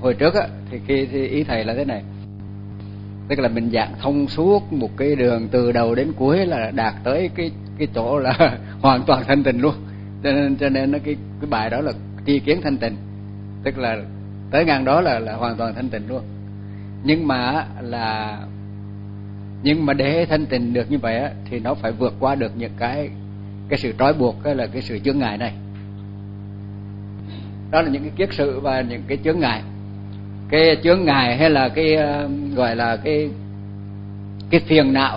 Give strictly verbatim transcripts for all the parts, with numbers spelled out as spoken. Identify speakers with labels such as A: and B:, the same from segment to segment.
A: hồi trước á, thì khi thì ý thầy là thế này, tức là mình giảng thông suốt một cái đường từ đầu đến cuối là đạt tới cái cái chỗ là hoàn toàn thanh tịnh luôn, cho nên cho nên nó cái cái bài đó là tri kiến thanh tịnh, tức là tới ngang đó là là hoàn toàn thanh tịnh luôn. Nhưng mà là nhưng mà để thanh tịnh được như vậy á, thì nó phải vượt qua được những cái cái sự trói buộc, cái là cái sự chướng ngại này. Đó là những cái kiết sự và những cái chướng ngại. Cái chướng ngại hay là cái uh, gọi là cái cái phiền não.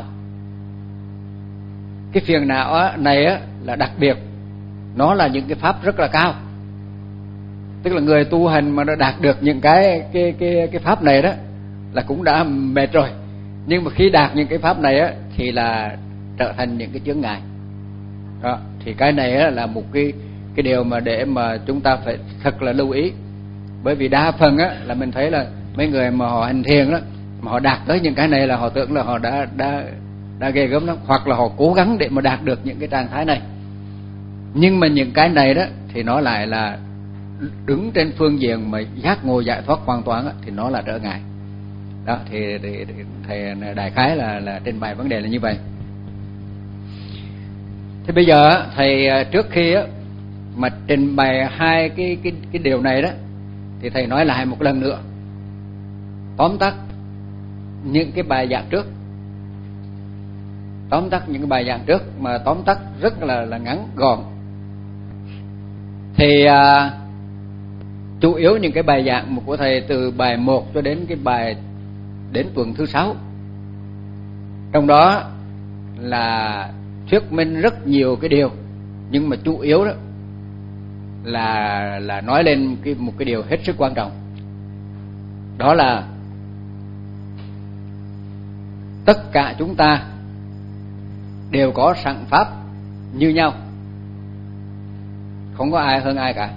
A: Cái phiền não á, này á, là đặc biệt, nó là những cái pháp rất là cao. Tức là người tu hành mà nó đạt được những cái cái cái cái pháp này đó là cũng đã mệt rồi. Nhưng mà khi đạt những cái pháp này á thì là trở thành những cái chướng ngại. Đó, thì cái này á là một cái cái điều mà để mà chúng ta phải thật là lưu ý. Bởi vì đa phần á là mình thấy là mấy người mà họ hành thiền đó, mà họ đạt tới những cái này là họ tưởng là họ đã đã đã ghê gớm lắm, hoặc là họ cố gắng để mà đạt được những cái trạng thái này. Nhưng mà những cái này đó thì nó lại là đứng trên phương diện mà giác ngộ giải thoát hoàn toàn á, thì nó là trở ngại. Đó thì, thì, thì thầy đại khái là là trình bày vấn đề là như vậy. Thì bây giờ thầy trước khi á mà trình bày hai cái cái cái điều này đó, thì thầy nói lại một lần nữa, tóm tắt những cái bài giảng trước, tóm tắt những cái bài giảng trước mà tóm tắt rất là là ngắn gọn. Thì à, chủ yếu những cái bài giảng của thầy từ bài một cho đến cái bài đến tuần thứ sáu, trong đó là thuyết minh rất nhiều cái điều, nhưng mà chủ yếu đó là là nói lên cái một cái điều hết sức quan trọng, đó là tất cả chúng ta đều có sẵn pháp như nhau, không có ai hơn ai cả.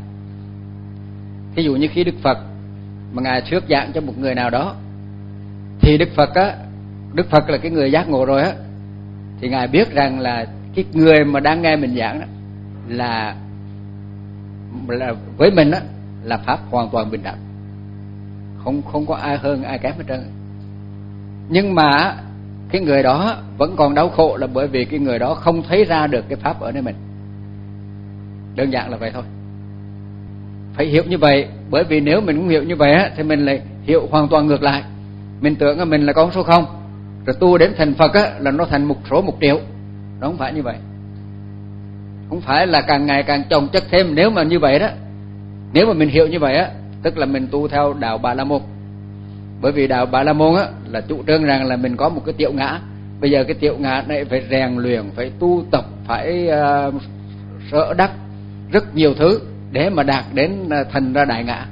A: Thí dụ như khi Đức Phật mà ngài thuyết giảng cho một người nào đó, thì Đức Phật á, Đức Phật là cái người giác ngộ rồi á, thì ngài biết rằng là cái người mà đang nghe mình giảng đó là là với mình á là pháp hoàn toàn bình đẳng, không không có ai hơn ai kém hết trơn. Nhưng mà cái người đó vẫn còn đau khổ là bởi vì cái người đó không thấy ra được cái pháp ở nơi mình. Đơn giản là vậy thôi. Phải hiểu như vậy, bởi vì nếu mình không hiểu như vậy á thì mình lại hiểu hoàn toàn ngược lại. Mình tưởng là mình là con số không, rồi tu đến thành Phật á là nó thành một số một triệu. Nó không phải như vậy. Không phải là càng ngày càng chồng chất thêm. Nếu mà như vậy đó, nếu mà mình hiểu như vậy á, tức là mình tu theo đạo Bà La Môn. Bởi vì đạo Bà La Môn á là chủ trương rằng là mình có một cái tiểu ngã. Bây giờ cái tiểu ngã này phải rèn luyện, phải tu tập, phải uh, sợ đắc rất nhiều thứ để mà đạt đến uh, thành ra đại ngã.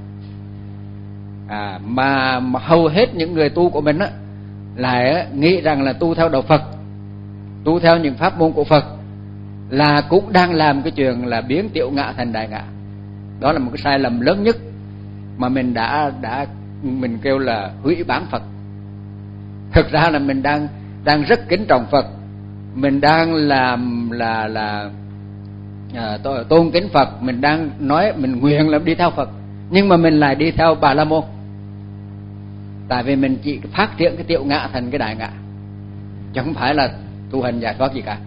A: À, mà, mà hầu hết những người tu của mình á lại uh, nghĩ rằng là tu theo đạo Phật, tu theo những pháp môn của Phật là cũng đang làm cái chuyện là biến tiểu ngã thành đại ngã. Đó là một cái sai lầm lớn nhất mà mình đã đã mình kêu là hủy bán Phật. Thực ra là mình đang đang rất kính trọng Phật, mình đang làm là là à, tôn kính Phật, mình đang nói mình nguyện là đi theo Phật, nhưng mà mình lại đi theo Bà La Môn. Tại vì mình chỉ phát triển cái tiểu ngã thành cái đại ngã, chứ không phải là tu hành giải thoát gì cả.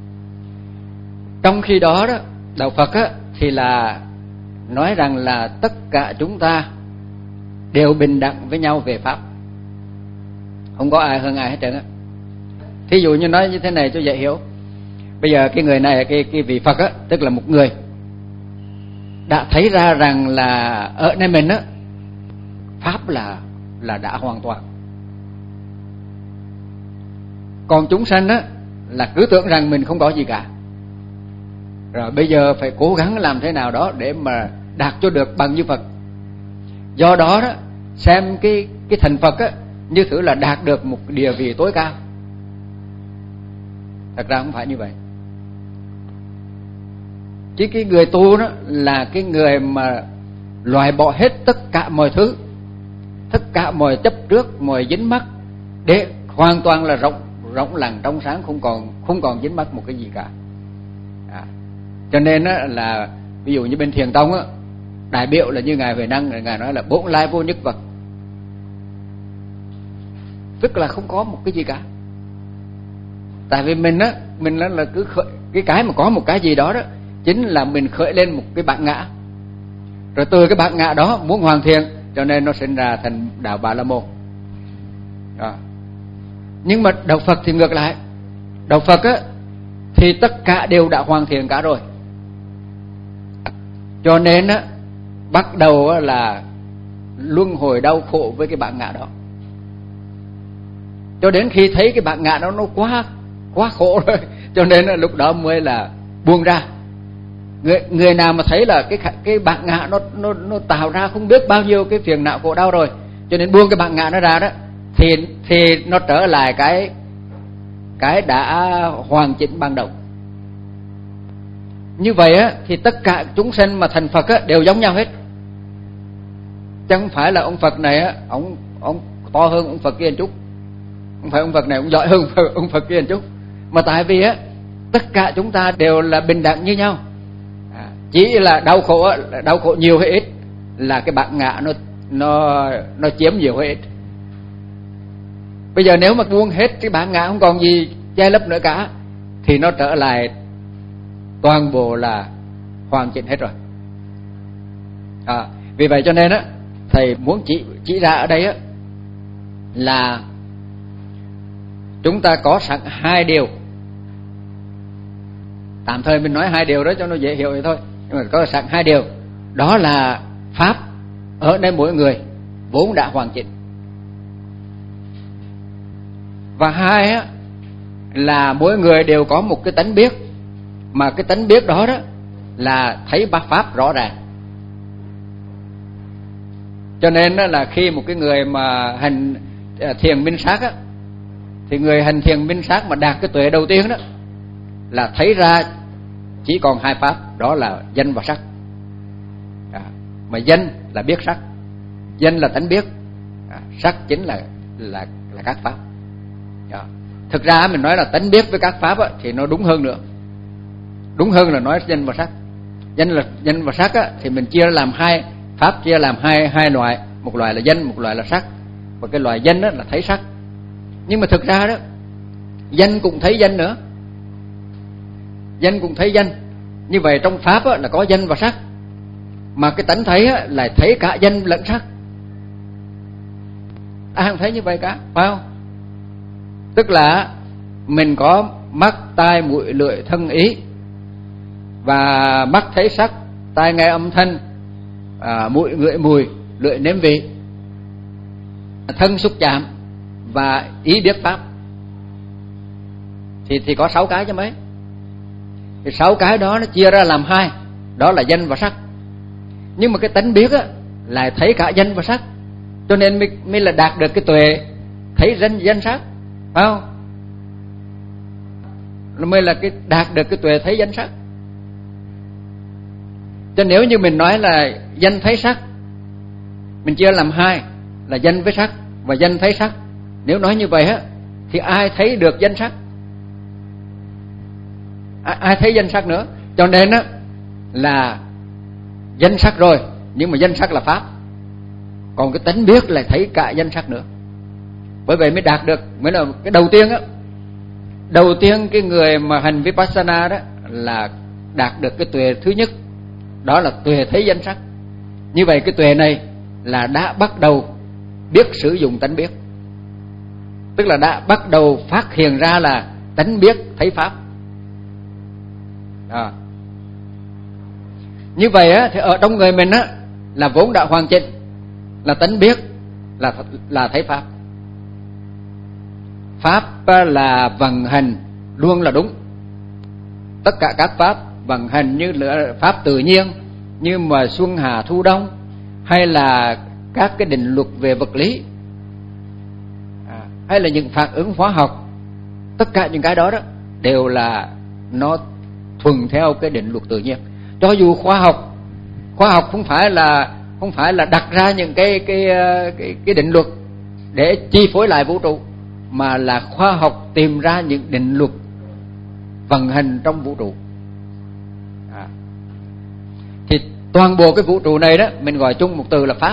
A: Trong khi đó đó, đạo Phật á thì là nói rằng là tất cả chúng ta đều bình đẳng với nhau về pháp, không có ai hơn ai hết trơn á. Thí dụ như nói như thế này cho dễ hiểu. Bây giờ cái người này, cái cái vị Phật á, tức là một người đã thấy ra rằng là ở nơi mình á pháp là là đã hoàn toàn. Còn chúng sanh á là cứ tưởng rằng mình không có gì cả. Rồi bây giờ phải cố gắng làm thế nào đó để mà đạt cho được bằng như Phật. Do đó đó, xem cái cái thành Phật á như thử là đạt được một địa vị tối cao. Thật ra không phải như vậy. Chứ cái người tu đó là cái người mà loại bỏ hết tất cả mọi thứ, tất cả mọi chấp trước, mọi dính mắc, để hoàn toàn là rộng rộng lặng trong sáng, không còn không còn dính mắc một cái gì cả. À, cho nên á là ví dụ như bên Thiền Tông á, đại biểu là như ngài Huệ Năng, ngài nói là bổn lai vô nhất vật, tức là không có một cái gì cả. Tại vì mình á, mình là, là cứ khởi, cái cái mà có một cái gì đó đó chính là mình khởi lên một cái bản ngã, rồi từ cái bản ngã đó muốn hoàn thiện, cho nên nó sinh ra thành đạo Bà La Môn. Đó. Nhưng mà đạo Phật thì ngược lại, đạo Phật á thì tất cả đều đã hoàn thiện cả rồi, cho nên á bắt đầu á là luân hồi đau khổ với cái bản ngã đó, cho đến khi thấy cái bản ngã đó nó quá quá khổ rồi, cho nên là lúc đó mới là buông ra. Người người nào mà thấy là cái cái bản ngã nó nó nó tạo ra không biết bao nhiêu cái phiền não khổ đau rồi, cho nên buông cái bản ngã nó ra đó, thì thì nó trở lại cái cái đã hoàn chỉnh ban đầu. Như vậy á thì tất cả chúng sinh mà thành Phật á đều giống nhau hết, chẳng phải là ông Phật này á ông ông to hơn ông Phật kia một chút, không phải ông Phật này ông giỏi hơn ông Phật kia một chút, mà tại vì á tất cả chúng ta đều là bình đẳng như nhau. À, chỉ là đau khổ, đau khổ nhiều hay ít là cái bản ngã nó nó nó chiếm nhiều hay ít. Bây giờ nếu mà buông hết cái bản ngã không còn gì che lấp nữa cả, thì nó trở lại toàn bộ là hoàn chỉnh hết rồi. À, vì vậy cho nên á thầy muốn chỉ chỉ ra ở đây á là chúng ta có sẵn hai điều. Tạm thời mình nói hai điều đó cho nó dễ hiểu vậy thôi, nhưng mà có sẵn hai điều, đó là pháp ở nơi mỗi người vốn đã hoàn chỉnh, và hai á là mỗi người đều có một cái tánh biết, mà cái tánh biết đó đó là thấy bát pháp rõ ràng. Cho nên đó là khi một cái người mà hành thiền minh sát á, thì người hành thiền minh sát mà đạt cái tuệ đầu tiên đó là thấy ra chỉ còn hai pháp, đó là danh và sắc. À, mà danh là biết sắc, danh là tánh biết, à, sắc chính là là là các pháp. À, thực ra mình nói là tánh biết với các pháp á, thì nó đúng hơn nữa, đúng hơn là nói danh và sắc. Danh là danh và sắc á, thì mình chia làm hai pháp, chia làm hai hai loại, một loại là danh, một loại là sắc. Và cái loại danh đó là thấy sắc, nhưng mà thực ra đó danh cũng thấy danh nữa, danh cũng thấy danh. Như vậy trong pháp á, là có danh và sắc, mà cái tánh thấy á, là thấy cả danh lẫn sắc. Ai không thấy như vậy cả, phải không? Tức là mình có mắt, tai, mũi, lưỡi, thân, ý, và mắt thấy sắc, tai nghe âm thanh, à, mũi ngửi mùi, lưỡi nếm vị, thân xúc chạm, và ý biết pháp. Thì thì có sáu cái chứ mấy. Thì sáu cái đó nó chia ra làm hai, đó là danh và sắc. Nhưng mà cái tánh biết á là thấy cả danh và sắc, cho nên mới, mới là đạt được cái tuệ thấy danh danh sắc, phải không? Nó mới là cái đạt được cái tuệ thấy danh sắc. Cho nếu như mình nói là danh thấy sắc, mình chia làm hai là danh với sắc và danh thấy sắc. Nếu nói như vậy á thì ai thấy được danh sắc? Ai, ai thấy danh sắc nữa? Cho nên á là danh sắc rồi, nhưng mà danh sắc là pháp, còn cái tánh biết là thấy cả danh sắc nữa. Bởi vậy mới đạt được, mới là cái đầu tiên á. Đầu tiên cái người mà hành Vipassana đó là đạt được cái tuệ thứ nhất, đó là tuệ thấy danh sắc. Như vậy cái tuệ này là đã bắt đầu biết sử dụng tánh biết, tức là đã bắt đầu phát hiện ra là tánh biết thấy pháp. À. Như vậy á thì ở trong người mình á là vốn đã hoàn chỉnh, là tánh biết, là là thấy pháp. Pháp là vận hành luôn là đúng. Tất cả các pháp vận hành như là pháp tự nhiên, như mà xuân hạ thu đông, hay là các cái định luật về vật lý, à, hay là những phản ứng hóa học, tất cả những cái đó đó đều là nó thuần theo cái định luật tự nhiên. Cho dù khoa học khoa học không phải là không phải là đặt ra những cái cái cái cái định luật để chi phối lại vũ trụ, mà là khoa học tìm ra những định luật vận hành trong vũ trụ. À. Thì toàn bộ cái vũ trụ này đó mình gọi chung một từ là pháp.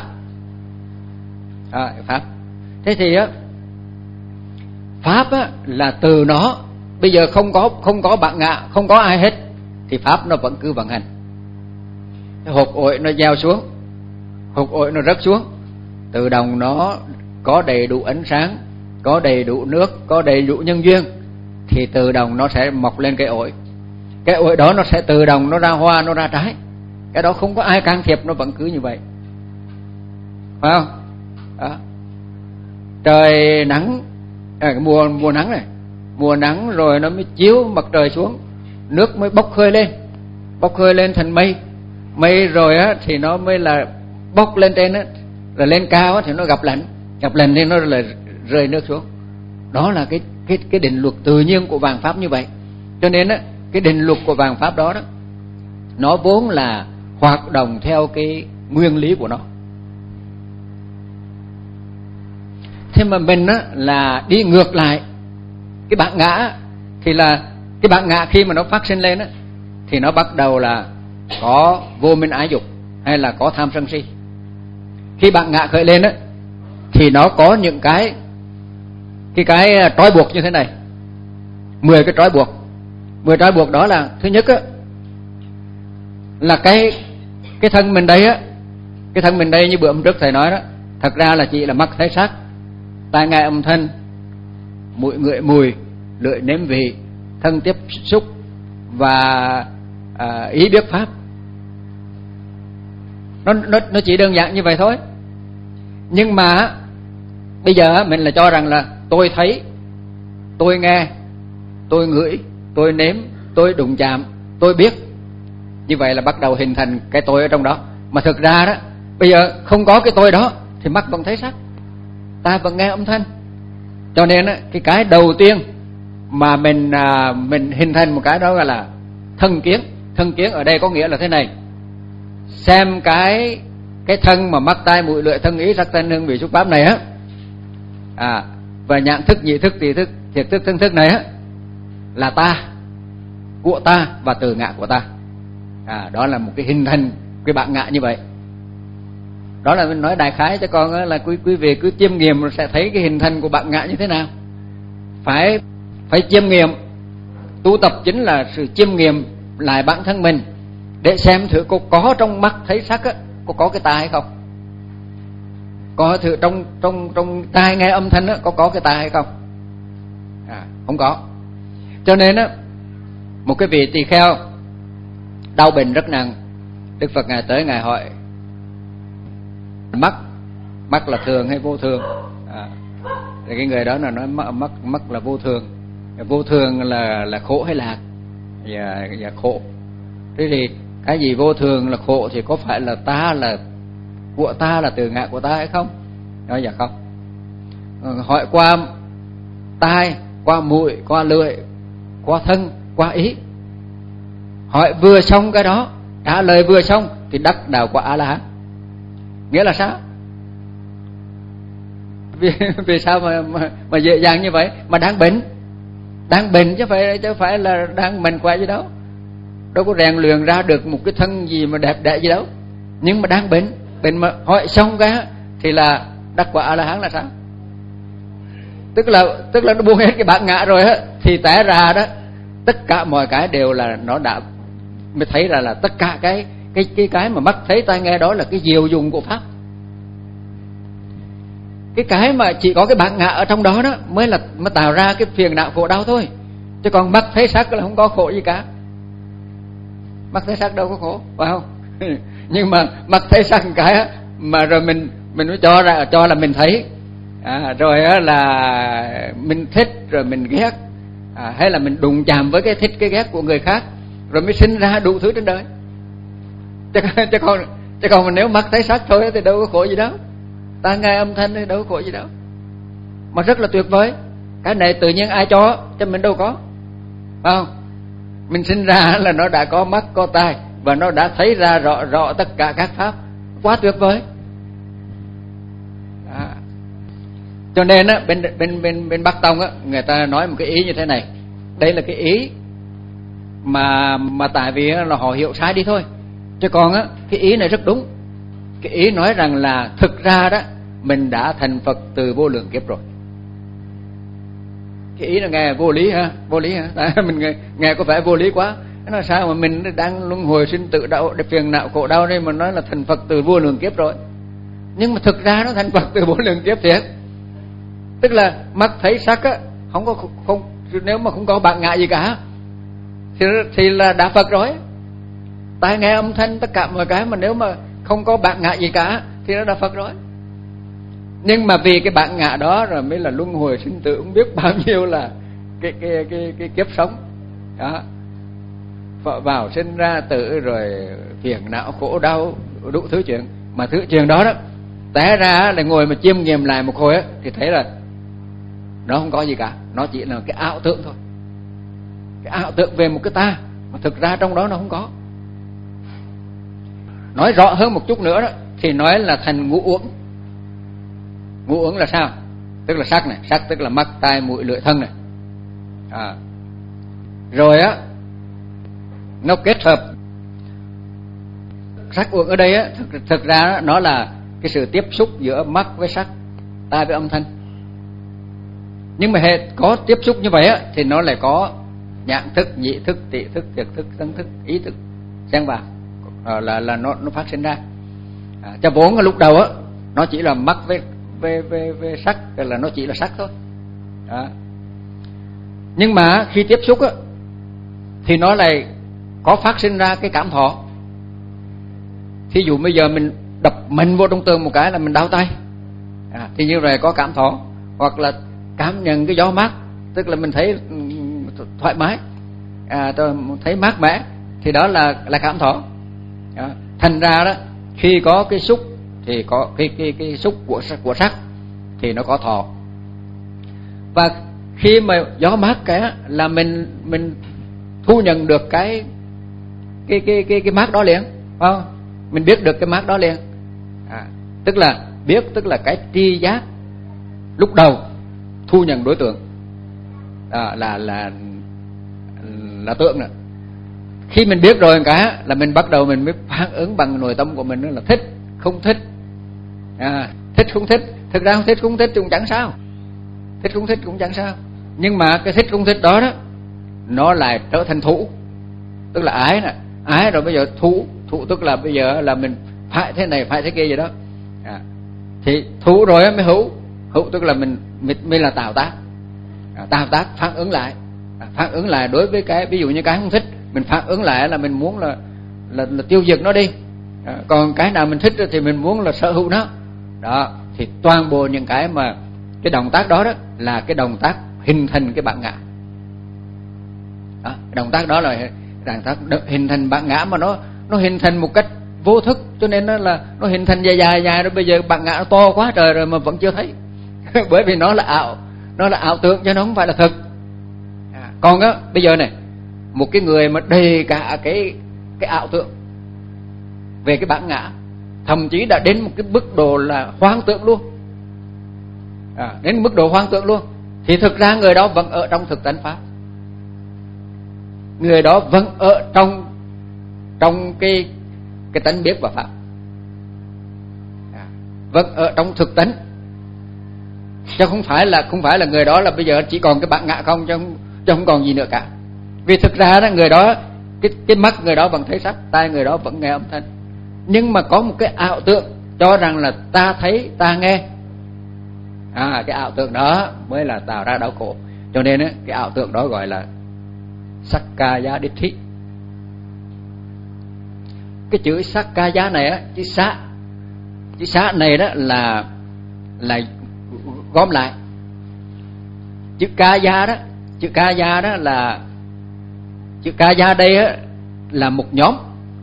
A: À, pháp. Thế thì á, pháp á là từ nó bây giờ không có không có bạn ngạ, không có ai hết, thì pháp nó vẫn cứ vận hành. Hột ổi nó gieo xuống, hột ổi nó rớt xuống, tự động nó có đầy đủ ánh sáng, có đầy đủ nước, có đầy đủ nhân duyên, thì tự động nó sẽ mọc lên cây ổi. Cái ổi đó nó sẽ tự động nó ra hoa, nó ra trái. Cái đó không có ai can thiệp, nó vẫn cứ như vậy, phải không? Đó. Trời nắng, à, mùa mùa nắng này, mùa nắng rồi nó mới chiếu mặt trời xuống, nước mới bốc hơi lên, bốc hơi lên thành mây, mây rồi á thì nó mới là bốc lên trên á, rồi lên cao á thì nó gặp lạnh, gặp lạnh thì nó là rơi nước xuống. Đó là cái cái cái định luật tự nhiên của vạn pháp như vậy. Cho nên á, cái định luật của vạn pháp đó đó, nó vốn là hoạt động theo cái nguyên lý của nó. Thế mà mình á là đi ngược lại cái bản ngã, thì là cái bản ngã khi mà nó phát sinh lên á thì nó bắt đầu là có vô minh ái dục hay là có tham sân si. Khi bản ngã khởi lên á thì nó có những cái cái cái trói buộc như thế này, mười cái trói buộc. Mười trói buộc đó là, thứ nhất á là cái cái thân mình đây á, cái thân mình đây như bữa hôm trước thầy nói đó, thật ra là chỉ là mắt thấy sắc, tai nghe âm thanh, mũi ngửi mùi, lưỡi nếm vị, thân tiếp xúc và à, ý biết pháp. Nó nó nó chỉ đơn giản như vậy thôi. Nhưng mà bây giờ mình là cho rằng là tôi thấy, tôi nghe, tôi ngửi, tôi nếm, tôi đụng chạm, tôi biết. Như vậy là bắt đầu hình thành cái tôi ở trong đó. Mà thực ra đó, bây giờ không có cái tôi đó thì mắt vẫn thấy sắc, tai vẫn nghe âm thanh. Cho nên á, cái cái đầu tiên mà mình à, mình hình thành một cái đó gọi là thân kiến. Thân kiến ở đây có nghĩa là thế này: xem cái cái thân mà mắt tai mũi lưỡi thân ý sắc thanh hương vị xúc pháp này á, à, và nhãn thức, nhị thức, tỳ thức, thiệt thức, thân thức này á, là ta, của ta và từ ngã của ta. À, đó là một cái hình thành cái bản ngã như vậy. Đó là mình nói đại khái cho con là quý quý vị cứ chiêm nghiệm rồi sẽ thấy cái hình thành của bản ngã như thế nào. Phải phải chiêm nghiệm. Tu tập chính là sự chiêm nghiệm lại bản thân mình để xem thử có có trong mắt thấy sắc á, có có cái tai hay không. Có thử trong trong trong tai nghe âm thanh á, có có cái tai hay không. À, không có. Cho nên á, một cái vị tỳ kheo đau bệnh rất nặng, Đức Phật ngài tới ngài hỏi mắt mắt là thường hay vô thường. À, thì cái người đó là nói mắt mắt, mắt là vô thường. Vô thường là là khổ hay lạc? Dạ, dạ khổ. Thế thì cái gì vô thường là khổ thì có phải là ta, là của ta, là từ ngã của ta hay không? Nói dạ không. Hỏi qua tai, qua mũi, qua lưỡi, qua thân, qua ý. Hỏi vừa xong cái đó, trả lời vừa xong thì đắc đạo quả A La Hán. Nghĩa là sao? Vì, vì sao mà, mà mà dễ dàng như vậy? Mà đang bệnh, đang bệnh chứ phải chứ phải là đang mạnh khỏe gì đâu. Đâu có rèn luyện ra được một cái thân gì mà đẹp đẽ gì đâu. Nhưng mà đang bệnh, bệnh mà hỏi xong cái thì là đắc quả A La Hán là sao? Tức là tức là nó buông hết cái bản ngã rồi á, thì té ra đó tất cả mọi cái đều là nó đã mới thấy ra là tất cả cái cái cái cái mà mắt thấy tai nghe đó là cái diệu dụng của pháp. Cái cái mà chỉ có cái bản ngã ở trong đó đó mới là mới tạo ra cái phiền não khổ đau thôi. Chứ còn mắt thấy sắc là không có khổ gì cả. Mắt thấy sắc đâu có khổ, phải không? Nhưng mà mắt thấy sắc cái á, mà rồi mình mình mới cho ra cho là mình thấy. À, rồi á là mình thích rồi mình ghét. À, hay là mình đụng chạm với cái thích cái ghét của người khác, rồi mới sinh ra đủ thứ trên đời. Chứ, chứ còn chứ còn mà nếu mắt thấy sắc thôi thì đâu có khổ gì đâu. Ta nghe âm thanh thì đâu có khổ gì đâu. Mà rất là tuyệt vời. Cái này tự nhiên ai cho, chứ mình đâu có. Phải không? Mình sinh ra là nó đã có mắt, có tai, và nó đã thấy ra rõ rõ tất cả các pháp. Quá tuyệt vời. À. Cho nên á, bên bên bên bên Bắc Tông á, người ta nói một cái ý như thế này. Đây là cái ý mà mà tại vì là họ hiểu sai đi thôi. Chứ còn á, cái ý này rất đúng. Cái ý nói rằng là thực ra đó mình đã thành Phật từ vô lượng kiếp rồi. Cái ý là nghe vô lý ha, vô lý ha. Mình nghe, nghe có vẻ vô lý quá. Nó là sao mà mình đang luân hồi sinh tử đạo để phiền não khổ đau đây mà nói là thành Phật từ vô lượng kiếp rồi. Nhưng mà thực ra nó thành Phật từ vô lượng kiếp thiệt. Tức là mắt thấy sắc á, không có không nếu mà không có bản ngã gì cả thì thì là đã Phật rồi. Tai nghe âm thanh tất cả mọi cái mà nếu mà không có bản ngã gì cả thì nó đã Phật rồi. Nhưng mà vì cái bản ngã đó rồi mới là luân hồi sinh tử không biết bao nhiêu là cái cái cái cái kiếp sống. Đó. Vào sinh ra tử rồi phiền não khổ đau đủ thứ chuyện, mà thứ chuyện đó đó té ra là ngồi mà chiêm nghiệm lại một hồi á thì thấy là nó không có gì cả, nó chỉ là cái ảo tưởng thôi. Cái ảo tưởng về một cái ta mà thực ra trong đó nó không có. Nói rõ hơn một chút nữa đó thì nói là thành ngũ uẩn. Ngũ uẩn là sao? Tức là sắc này, sắc tức là mắt, tai, mũi, lưỡi, thân này. À. Rồi á nó kết hợp sắc uẩn ở đây á, thực, thực ra đó, nó là cái sự tiếp xúc giữa mắt với sắc, tai với âm thanh. Nhưng mà hệ có tiếp xúc như vậy á thì nó lại có nhãn thức, nhị thức, tị thức, thiệt thức, thân thức, ý thức xen vào à, là là nó nó phát sinh ra. À, cho vốn lúc đầu á nó chỉ là mắt với với với, với sắc, là nó chỉ là sắc thôi. Đó. Nhưng mà khi tiếp xúc á thì nó lại có phát sinh ra cái cảm thọ. Thí dụ bây giờ mình đập mạnh vô trong tường một cái là mình đau tay, à, thì như vậy có cảm thọ. Hoặc là cảm nhận cái gió mát, tức là mình thấy thoải mái, à, thấy mát mẻ, thì đó là là cảm thọ. Đó. Thành ra đó khi có cái xúc thì có cái cái cái xúc của của sắc thì nó có thọ. Và khi mà gió mát cái là mình mình thu nhận được cái cái cái cái cái mát đó liền, phải không? Mình biết được cái mát đó liền. À, tức là biết tức là cái tri giác lúc đầu thu nhận đối tượng. À, là là là tượng nữa. Khi mình biết rồi cái là mình bắt đầu mình mới phản ứng bằng nội tâm của mình, là thích, không thích. À, thích không thích, thực ra không thích không thích cũng chẳng sao. Thích không thích cũng chẳng sao. Nhưng mà cái thích không thích đó đó nó lại trở thành thủ, tức là ái nè, ái rồi bây giờ thủ, thủ tức là bây giờ là mình phải thế này phải thế kia gì đó. À, thì thủ rồi mới hữu, hữu tức là mình mình mới là tạo tác. À, tạo tác phản ứng lại, à, phản ứng lại đối với cái ví dụ như cái không thích, mình phản ứng lại là mình muốn là là, là tiêu diệt nó đi. À, còn cái nào mình thích thì mình muốn là sở hữu nó. Đó, thì toàn bộ những cái mà cái động tác đó đó là cái động tác hình thành cái bản ngã. Đó, động tác đó là động tác hình thành bản ngã, mà nó nó hình thành một cách vô thức, cho nên nó là nó hình thành dài dài dài rồi bây giờ bản ngã nó to quá trời rồi mà vẫn chưa thấy. Bởi vì nó là ảo, nó là ảo tưởng chứ nó không phải là thực. À, còn á bây giờ này, một cái người mà đầy cả cái cái ảo tưởng về cái bản ngã, thậm chí đã đến một cái mức độ là hoang tưởng luôn. À, đến mức độ hoang tưởng luôn, thì thực ra người đó vẫn ở trong thực tánh pháp. Người đó vẫn ở trong trong cái cái tánh biết và pháp. À, vẫn ở trong thực tánh, chứ không phải là không phải là người đó là bây giờ chỉ còn cái bản ngã không, chứ không, chứ không còn gì nữa cả. Vì thực ra đó người đó cái cái mắt người đó vẫn thấy sắc, tai người đó vẫn nghe âm thanh, nhưng mà có một cái ảo tưởng cho rằng là ta thấy ta nghe. À, cái ảo tưởng đó mới là tạo ra đau khổ. Cho nên á, cái ảo tưởng đó gọi là Sakkaya Ditthi. Cái chữ Sakkaya này á, chữ xá, chữ xá này đó là là gom lại. Chữ Kaya đó, chữ Kaya đó là chữ Kaya đây á là một nhóm.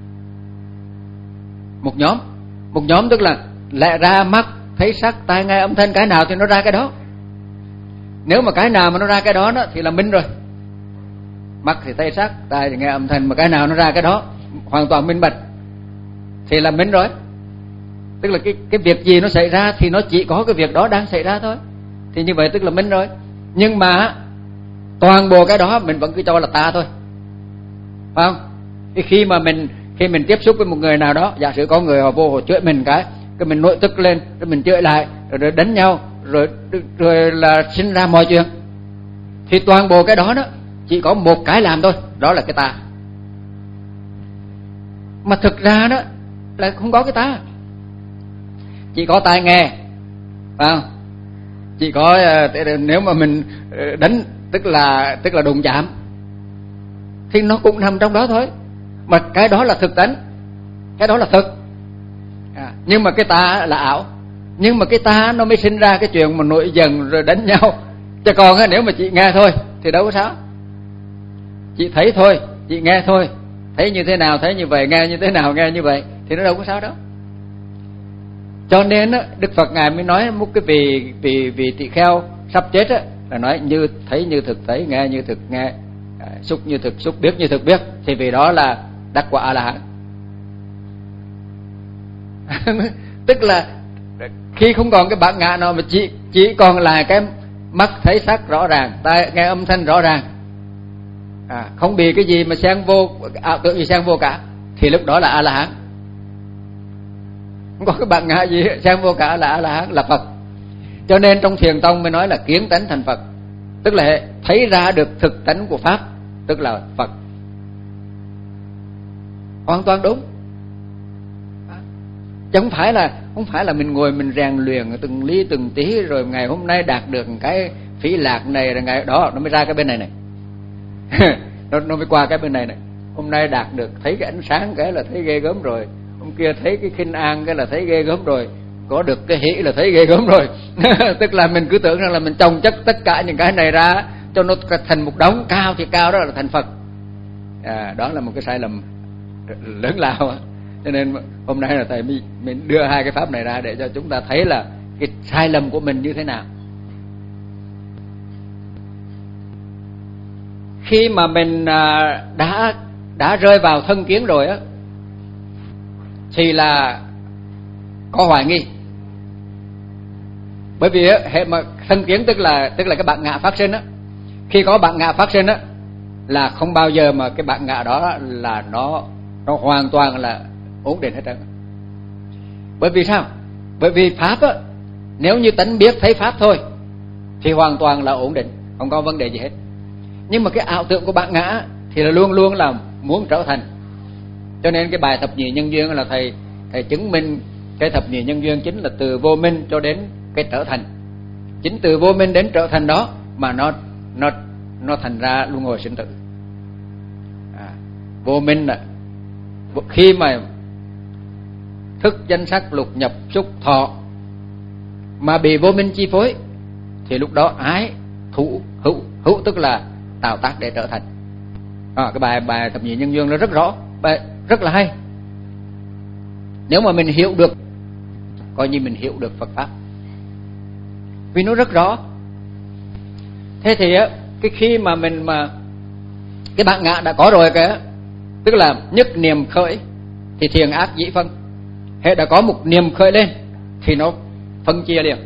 A: Một nhóm, một nhóm tức là lẽ ra mắt thấy sắc, tai nghe âm thanh, cái nào thì nó ra cái đó. Nếu mà cái nào mà nó ra cái đó đó thì là minh rồi. Mắt thì thấy sắc, tai thì nghe âm thanh, mà cái nào nó ra cái đó hoàn toàn minh bạch thì là minh rồi. Tức là cái cái việc gì nó xảy ra thì nó chỉ có cái việc đó đang xảy ra thôi. Thì như vậy tức là minh rồi. Nhưng mà toàn bộ cái đó mình vẫn cứ cho là ta thôi, phải không? Thì khi mà mình Khi mình tiếp xúc với một người nào đó, giả sử có người họ vô họ chửi mình cái, cái mình nội tức lên, rồi mình chửi lại, rồi đánh nhau, rồi rồi là sinh ra mọi chuyện. Thì toàn bộ cái đó đó chỉ có một cái làm thôi, đó là cái ta. Mà thực ra đó là không có cái ta, chỉ có tai nghe, phải không? Chỉ có nếu mà mình đánh tức là tức là đụng chạm thì nó cũng nằm trong đó thôi. Mà cái đó là thực tánh, cái đó là thực. À, nhưng mà cái ta là ảo. Nhưng mà cái ta nó mới sinh ra cái chuyện mà nổi giận rồi đánh nhau. Chứ còn nếu mà chị nghe thôi thì đâu có sao. Chị thấy thôi, chị nghe thôi, thấy như thế nào thấy như vậy, nghe như thế nào nghe như vậy, thì nó đâu có sao đâu. Cho nên Đức Phật ngài mới nói một cái vị vị vị tỳ kheo sắp chết á, là nói như thấy như thực thấy, nghe như thực nghe, xúc như thực xúc, biết như thực biết, thì vì đó là đắc quả A La Hán. Tức là khi không còn cái bản ngã nào mà chỉ chỉ còn lại cái mắt thấy sắc rõ ràng, tai nghe âm thanh rõ ràng, à, không bị cái gì mà xen vô, ảo tưởng gì xen vô cả, thì lúc đó là A La Hán. Không có cái bản ngã gì xen vô cả, là A La Hán, là Phật. Cho nên trong Thiền tông mới nói là kiến tánh thành Phật, tức là thấy ra được thực tánh của pháp, tức là Phật. Hoàn toàn đúng. Chứ không phải là không phải là mình ngồi mình rèn luyện từng lý từng tí rồi ngày hôm nay đạt được cái phí lạc này rồi ngày đó nó mới ra cái bên này này. nó nó mới qua cái bên này này. Hôm nay đạt được thấy cái ánh sáng cái là thấy ghê gớm rồi, hôm kia thấy cái khinh an cái là thấy ghê gớm rồi, có được cái hỷ là thấy ghê gớm rồi. Tức là mình cứ tưởng rằng là mình chồng chất tất cả những cái này ra cho nó thành một đống cao thì cao, đó là thành Phật. À, đó là một cái sai lầm lớn lao. Cho nên hôm nay là thầy mình, mình đưa hai cái pháp này ra để cho chúng ta thấy là cái sai lầm của mình như thế nào. Khi mà mình đã đã rơi vào thân kiến rồi á, thì là có hoài nghi. Bởi vì hệ mà thân kiến tức là tức là cái bản ngã phát sinh á. Khi có bản ngã phát sinh á là không bao giờ mà cái bản ngã đó là nó nó hoàn toàn là ổn định hết trơn. Bởi vì sao? Bởi vì pháp á, nếu như tánh biết thấy pháp thôi thì hoàn toàn là ổn định, không có vấn đề gì hết. Nhưng mà cái ảo tưởng của bản ngã thì là luôn luôn là muốn trở thành. Cho nên cái bài thập nhị nhân duyên là thầy thầy chứng minh cái thập nhị nhân duyên chính là từ vô minh cho đến cái trở thành. Chính từ vô minh đến trở thành đó mà nó nó nó thành ra luân hồi sinh tử. À, vô minh là khi mà thức danh sắc lục nhập xúc thọ mà bị vô minh chi phối thì lúc đó ái thủ hữu hữu tức là tạo tác để trở thành. À, cái bài bài thập nhị nhân duyên nó rất rõ, bài rất là hay. Nếu mà mình hiểu được, coi như mình hiểu được Phật pháp, vì nó rất rõ. Thế thì á, cái khi mà mình mà cái bản ngã đã có rồi kìa, tức là nhất niệm khởi thì thiện ác dĩ phân. Hệ đã có một niệm khởi lên thì nó phân chia liền.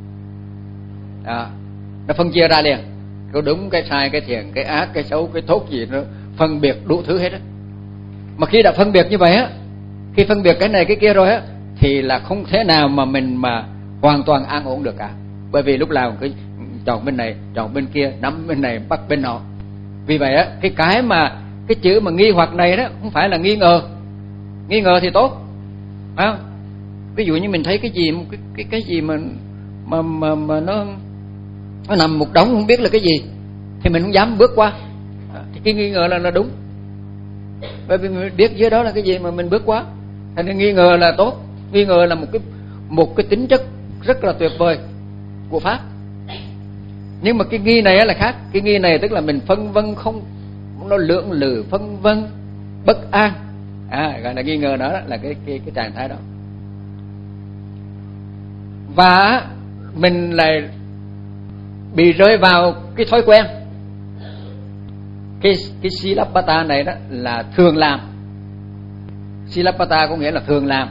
A: À, nó phân chia ra liền. Cái đúng, cái sai, cái thiện, cái ác, cái xấu, cái tốt gì nó phân biệt đủ thứ hết á. Mà khi đã phân biệt như vậy á, khi phân biệt cái này cái kia rồi á, thì là không thể nào mà mình mà hoàn toàn an ổn được cả. Bởi vì lúc nào cứ chọn bên này, chọn bên kia, nắm bên này, bắt bên nọ. Vì vậy á, cái cái mà cái chữ mà nghi hoặc này đó không phải là nghi ngờ. Nghi ngờ thì tốt, phải không? Ví dụ như mình thấy cái gì cái cái cái gì mà mà mà, mà nó nó nằm một đống không biết là cái gì thì mình không dám bước qua. Thì cái nghi ngờ là là đúng. Bởi vì mình biết dưới đó là cái gì mà mình bước qua. Thành nên nghi ngờ là tốt. Nghi ngờ là một cái một cái tính chất rất là tuyệt vời của pháp. Nhưng mà cái nghi này là khác. Cái nghi này tức là mình phân vân không, nó lưỡng lự phân vân bất an. À, gọi là nghi ngờ đó là cái cái cái trạng thái đó. Và mình lại bị rơi vào cái thói quen. Cái cái Silappata này đó là thường làm. Silappata có nghĩa là thường làm.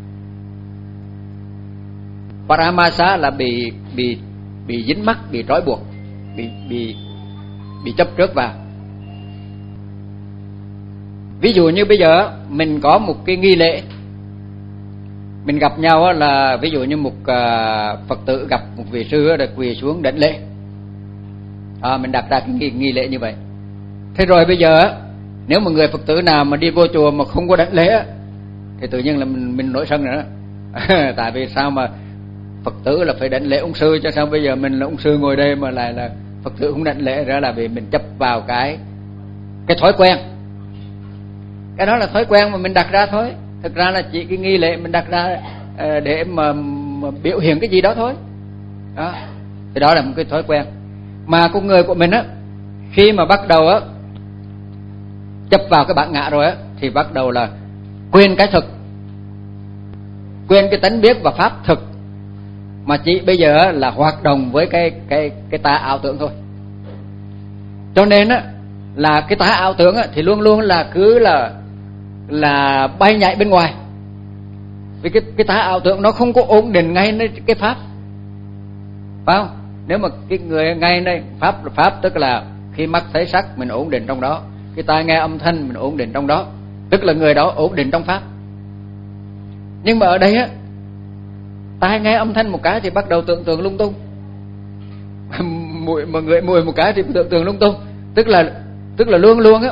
A: Paramasa là bị bị bị dính mắc, bị trói buộc, bị bị bị chấp trước vào. Ví dụ như bây giờ mình có một cái nghi lễ, mình gặp nhau là ví dụ như một Phật tử gặp một vị sư được quỳ xuống đảnh lễ, à, mình đặt ra cái nghi, nghi lễ như vậy. Thế rồi bây giờ nếu mà người Phật tử nào mà đi vô chùa mà không có đảnh lễ thì tự nhiên là mình mình nổi sân nữa. Tại vì sao mà Phật tử là phải đảnh lễ ông sư, cho sao bây giờ mình là ông sư ngồi đây mà lại là Phật tử không đảnh lễ? Đó là vì mình chấp vào cái cái thói quen. Cái đó là thói quen mà mình đặt ra thôi. Thực ra là chỉ cái nghi lễ mình đặt ra để mà, mà biểu hiện cái gì đó thôi. Đó. Thì đó là một cái thói quen. Mà con người của mình á, khi mà bắt đầu á chấp vào cái bản ngã rồi á thì bắt đầu là quên cái thực, quên cái tánh biết và pháp thực, mà chỉ bây giờ là hoạt động với cái cái cái tà ảo tưởng thôi. Cho nên á là cái tà ảo tưởng á thì luôn luôn là cứ là là bay nhảy bên ngoài. Vì cái cái tà ảo tưởng nó không có ổn định ngay nơi cái pháp, phải không? Nếu mà cái người ngay nơi pháp pháp tức là khi mắt thấy sắc mình ổn định trong đó, cái tai nghe âm thanh mình ổn định trong đó, tức là người đó ổn định trong pháp. Nhưng mà ở đây á, tai nghe âm thanh một cái thì bắt đầu tưởng tượng lung tung, mùi mà người mùi một cái thì tưởng tượng lung tung, tức là tức là luôn luôn á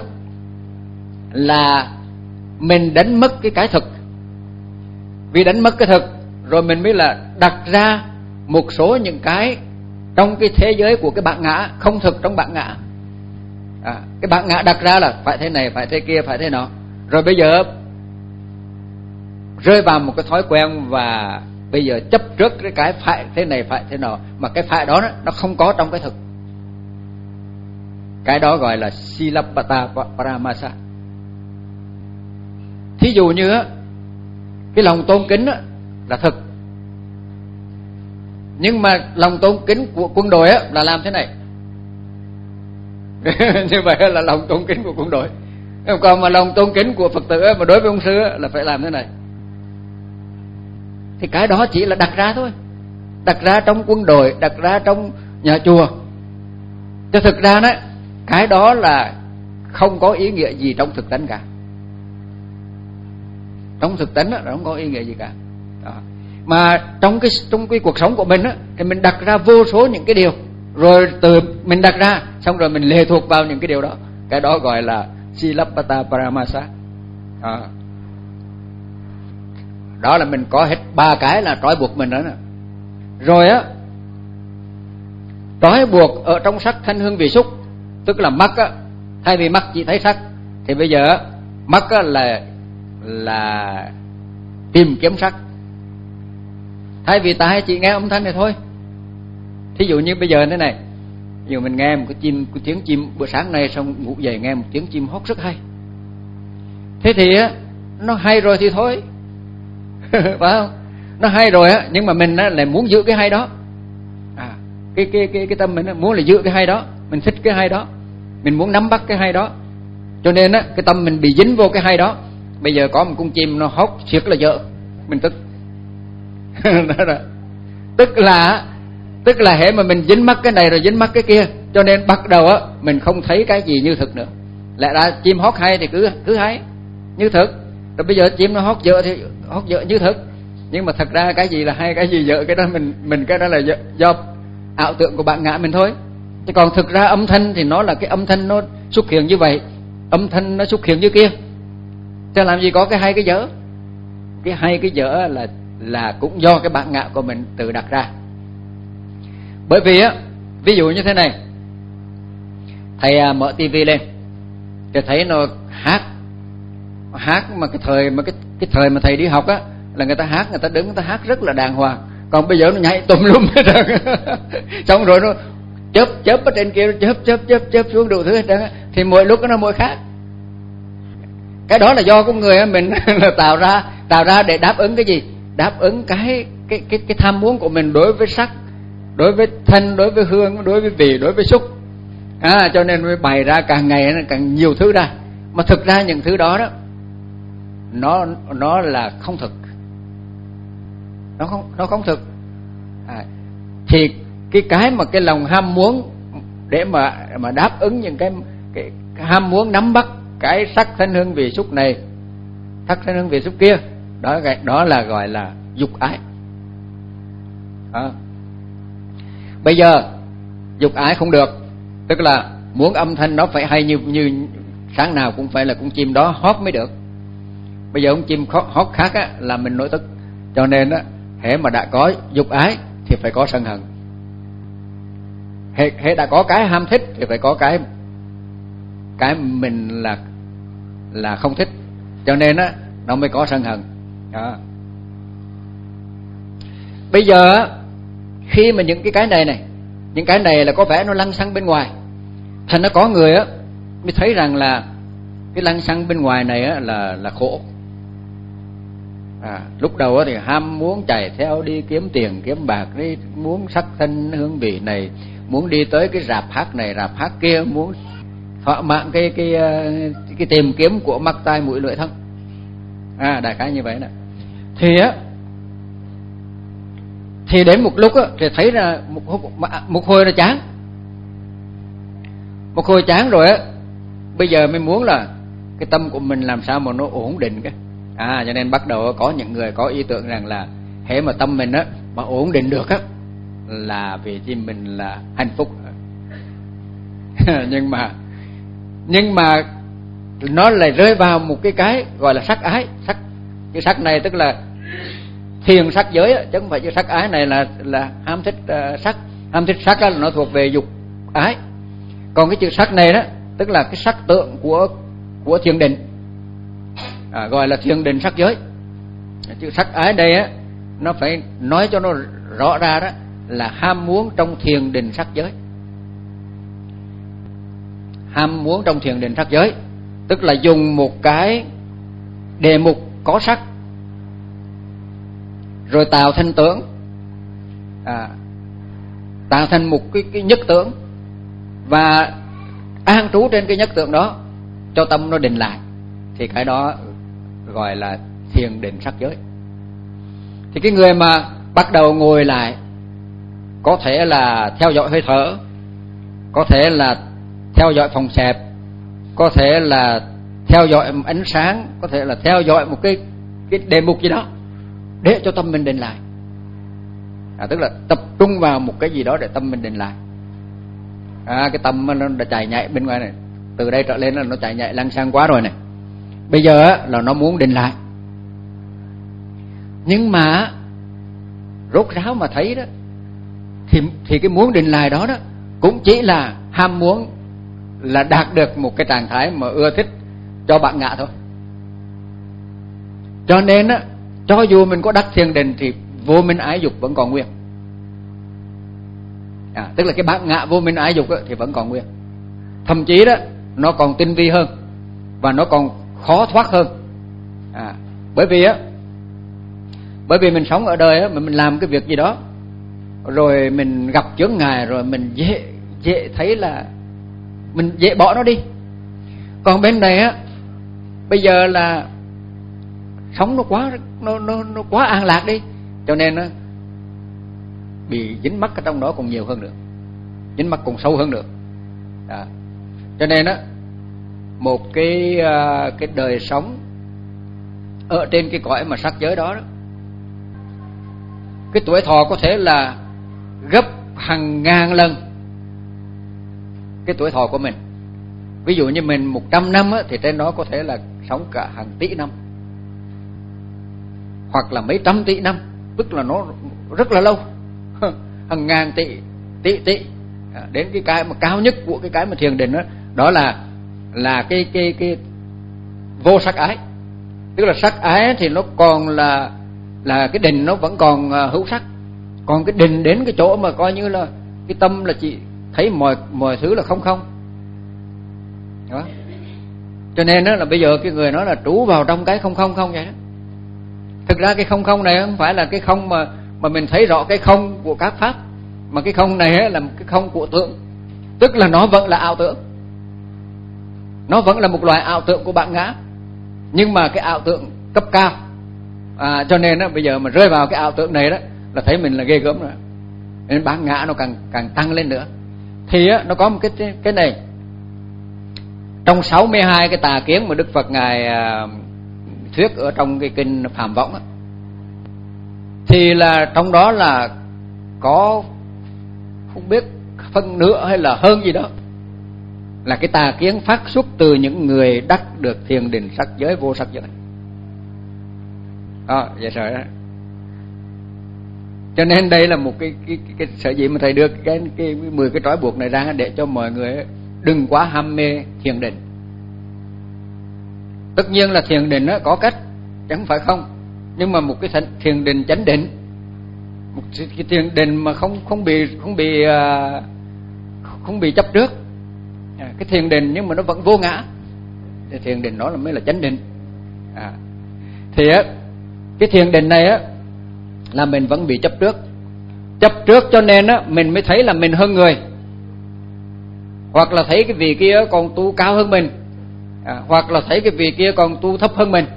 A: là mình đánh mất cái cái thực. Vì đánh mất cái thực rồi mình mới là đặt ra một số những cái trong cái thế giới của cái bản ngã, không thực trong bản ngã. À, cái bản ngã đặt ra là phải thế này, phải thế kia, phải thế nọ. Rồi bây giờ rơi vào một cái thói quen và bây giờ chấp trước cái cái phải thế này, phải thế nọ, mà cái phải đó nó không có trong cái thực. Cái đó gọi là Silabbata Paramasa. Thí dụ như á, cái lòng tôn kính á là thực, nhưng mà lòng tôn kính của quân đội á là làm thế này. Như vậy là lòng tôn kính của quân đội. Còn mà lòng tôn kính của Phật tử á, mà đối với ông sư á, là phải làm thế này. Thì cái đó chỉ là đặt ra thôi, đặt ra trong quân đội, đặt ra trong nhà chùa. Chứ thực ra đó, cái đó là không có ý nghĩa gì trong thực tánh cả. Trong thực tánh đó, không có ý nghĩa gì cả. Đó. Mà trong cái trong cái cuộc sống của mình á, thì mình đặt ra vô số những cái điều, rồi từ mình đặt ra xong rồi mình lệ thuộc vào những cái điều đó. Cái đó gọi là Silabbata Paramasa. À. Đó là mình có hết ba cái là trói buộc mình đó nè. Rồi á, trói buộc ở trong sắc thanh hương vị xúc, tức là mắt á, thay vì mắt chỉ thấy sắc thì bây giờ mắt á là là tìm kiếm sắc. Thay vì tai chỉ nghe âm thanh này thôi. Thí dụ như bây giờ thế này, ví dụ mình nghe một cái chim, cái tiếng chim bữa sáng nay, xong ngủ dậy nghe một tiếng chim hót rất hay. Thế thì á, nó hay rồi thì thôi, phải không? Nó hay rồi á, nhưng mà mình á lại muốn giữ cái hay đó. À, cái cái cái cái tâm mình á, muốn là giữ cái hay đó, mình thích cái hay đó, mình muốn nắm bắt cái hay đó. Cho nên á, cái tâm mình bị dính vô cái hay đó. Bây giờ có một con chim nó hót thiệt là dở, mình tức. Đó là, tức là tức là hễ mà mình dính mắc cái này rồi dính mắc cái kia, cho nên bắt đầu á mình không thấy cái gì như thực nữa. Lẽ ra chim hót hay thì cứ cứ hay như thực, rồi bây giờ chim nó hót dở thì hót dở như thực. Nhưng mà thật ra cái gì là hay, cái gì dở, cái đó mình mình cái đó là do, do ảo tưởng của bạn ngã mình thôi. Chứ còn thực ra âm thanh thì nó là cái âm thanh nó xuất hiện như vậy, âm thanh nó xuất hiện như kia. Chứ làm gì có cái hay cái dở. Cái hay cái dở là là cũng do cái bản ngã của mình tự đặt ra. Bởi vì á, ví dụ như thế này, thầy à, mở tivi lên thì thấy nó hát hát mà cái thời mà cái cái thời mà thầy đi học á là người ta hát, người ta đứng người ta hát rất là đàng hoàng. Còn bây giờ nó nhảy tùm lum hết trơn. Xong rồi nó chớp chớp ở trên kia, nó chớp chớp chớp chớp xuống đủ thứ hết trơn. Thì mỗi lúc nó mỗi khác. Cái đó là do con người mình là tạo ra tạo ra để đáp ứng cái gì? Đáp ứng cái cái cái cái tham muốn của mình đối với sắc, đối với thanh, đối với hương, đối với vị, đối với xúc. À, cho nên mới bày ra càng ngày càng nhiều thứ ra. Mà thực ra những thứ đó đó nó nó là không thực. Nó không nó không thực. À, thì cái cái mà cái lòng ham muốn để mà mà đáp ứng những cái cái, cái ham muốn nắm bắt cái sắc thân hương vị xúc này, sắc thân hương vị xúc kia, đó đó là gọi là dục ái. À. Bây giờ dục ái không được, tức là muốn âm thanh nó phải hay như như sáng nào cũng phải là con chim đó hót mới được. Bây giờ con chim hót khác á là mình nổi tức. Cho nên á, hễ mà đã có dục ái thì phải có sân hận. Hễ, hễ đã có cái ham thích thì phải có cái cái mình là là không thích. Cho nên á nó mới có sân hận. Đó. Bây giờ á, khi mà những cái cái này này, những cái này là có vẻ nó lăng xăng bên ngoài, thành nó có người á mới thấy rằng là cái lăng xăng bên ngoài này á là là khổ. À, lúc đầu á thì ham muốn chạy theo đi kiếm tiền kiếm bạc, đi muốn sắc thân hương vị này, muốn đi tới cái rạp hát này rạp hát kia, muốn thỏa mãn cái cái cái, cái tìm kiếm của mắt tai mũi lưỡi thân. À, đại khái như vậy nè. Thì á thì đến một lúc á thì thấy ra một một hồi nó chán, một hồi chán rồi á, bây giờ mới muốn là cái tâm của mình làm sao mà nó ổn định cái. À, cho nên bắt đầu có những người có ý tưởng rằng là hễ mà tâm mình á mà ổn định được á là vì chi mình là hạnh phúc. nhưng mà nhưng mà nó lại rơi vào một cái cái gọi là sắc ái. Sắc, cái sắc này tức là thiền sắc giới á, chứ không phải cái sắc ái này là là ham thích uh, sắc. Ham thích sắc á là nó thuộc về dục ái. Còn cái chữ sắc này đó tức là cái sắc tượng của của thiền định, à, gọi là thiền định sắc giới. Chữ sắc ái đây á nó phải nói cho nó rõ ra đó là ham muốn trong thiền định sắc giới. Ham muốn trong thiền định sắc giới tức là dùng một cái đề mục có sắc rồi tạo thành tưởng, à, tạo thành một cái, cái nhất tưởng và an trú trên cái nhất tưởng đó cho tâm nó định lại, thì cái đó gọi là thiền định sắc giới. Thì cái người mà bắt đầu ngồi lại, có thể là theo dõi hơi thở, có thể là theo dõi phòng xẹp, có thể là theo dõi ánh sáng, có thể là theo dõi một cái cái đề mục gì đó để cho tâm mình định lại, à, tức là tập trung vào một cái gì đó để tâm mình định lại. À, cái tâm nó đã chạy nhảy bên ngoài này, từ đây trở lên là nó chạy nhảy lăng xăng quá rồi này. Bây giờ là nó muốn định lại, nhưng mà rốt ráo mà thấy đó thì thì cái muốn định lại đó đó cũng chỉ là ham muốn là đạt được một cái trạng thái mà ưa thích cho bạn ngạ thôi. Cho nên á, cho dù mình có đắc thiền định thì vô minh ái dục vẫn còn nguyên. À, tức là cái bát ngạ vô minh ái dục á, thì vẫn còn nguyên. Thậm chí đó nó còn tinh vi hơn và nó còn khó thoát hơn. À, bởi vì á, bởi vì mình sống ở đời á, mà mình làm cái việc gì đó rồi mình gặp chướng ngại rồi mình dễ dễ thấy là mình dễ bỏ nó đi. Còn bên này á, bây giờ là sống nó quá nó nó nó quá an lạc đi, cho nên nó bị dính mắc ở trong đó còn nhiều hơn nữa, dính mắc còn sâu hơn nữa. À, cho nên á, một cái cái đời sống ở trên cái cõi mà sắc giới đó, đó, cái tuổi thọ có thể là gấp hàng ngàn lần cái tuổi thọ của mình. Ví dụ như mình một trăm năm á, thì trên đó có thể là sống cả hàng tỷ năm, hoặc là mấy trăm tỷ năm, tức là nó rất là lâu, hàng ngàn tỷ tỷ tỷ. À, đến cái cái mà cao nhất của cái cái mà thiền định đó, đó là là cái cái cái vô sắc ái. Tức là sắc ái thì nó còn là là cái định nó vẫn còn hữu sắc. Còn cái định đến cái chỗ mà coi như là cái tâm là chỉ thấy mọi mọi thứ là không không. Đó. Cho nên đó là bây giờ cái người nói là trú vào trong cái không không không vậy đó. Thực ra cái không không này không phải là cái không mà mà mình thấy rõ cái không của các pháp, mà cái không này là một cái không của tưởng. Tức là nó vẫn là ảo tưởng, nó vẫn là một loại ảo tưởng của bạn ngã, nhưng mà cái ảo tưởng cấp cao. À, cho nên đó, bây giờ mà rơi vào cái ảo tưởng này đó là thấy mình là ghê gớm rồi, nên bạn ngã nó càng càng tăng lên nữa. Thì á, nó có một cái cái này trong sáu mươi hai cái tà kiến mà Đức Phật ngài uh, thuyết ở trong cái kinh Phạm Võng á, thì là trong đó là có không biết phân nửa hay là hơn gì đó là cái tà kiến phát xuất từ những người đắc được thiền định sắc giới vô sắc giới. Đó, vậy rồi đó. Cho nên đây là một cái cái cái, cái sở dĩ mà thầy đưa cái cái, cái mười cái trói buộc này ra để cho mọi người đừng quá ham mê thiền định. Tất nhiên là thiền định đó có cách, chẳng phải không, nhưng mà một cái thiền định chánh định, một cái thiền định mà không không bị không bị không bị chấp trước, cái thiền định nhưng mà nó vẫn vô ngã, thì thiền định đó là mới là chánh định. À, thì á cái thiền định này á là mình vẫn bị chấp trước, chấp trước cho nên á mình mới thấy là mình hơn người, hoặc là thấy cái vị kia còn tu cao hơn mình, à, hoặc là thấy cái vị kia còn tu thấp hơn mình.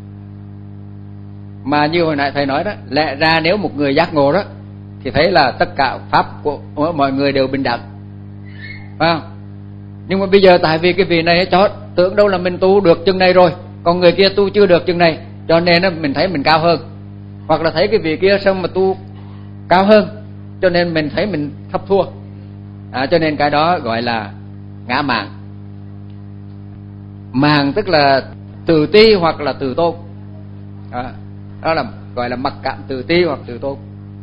A: Mà như hồi nãy thầy nói đó, lẽ ra nếu một người giác ngộ đó thì thấy là tất cả pháp của mọi người đều bình đẳng, phải không? Nhưng mà bây giờ tại vì cái vị này cho tưởng đâu là mình tu được chừng này rồi, còn người kia tu chưa được chừng này, cho nên đó, mình thấy mình cao hơn, hoặc là thấy cái vị kia sao mà tu cao hơn, cho nên mình thấy mình thấp thua. À, cho nên cái đó gọi là ngã mạn. Mạn tức là tự ti hoặc là tự tôn. À, đó là gọi là mặc cảm tự ti hoặc tự tôn.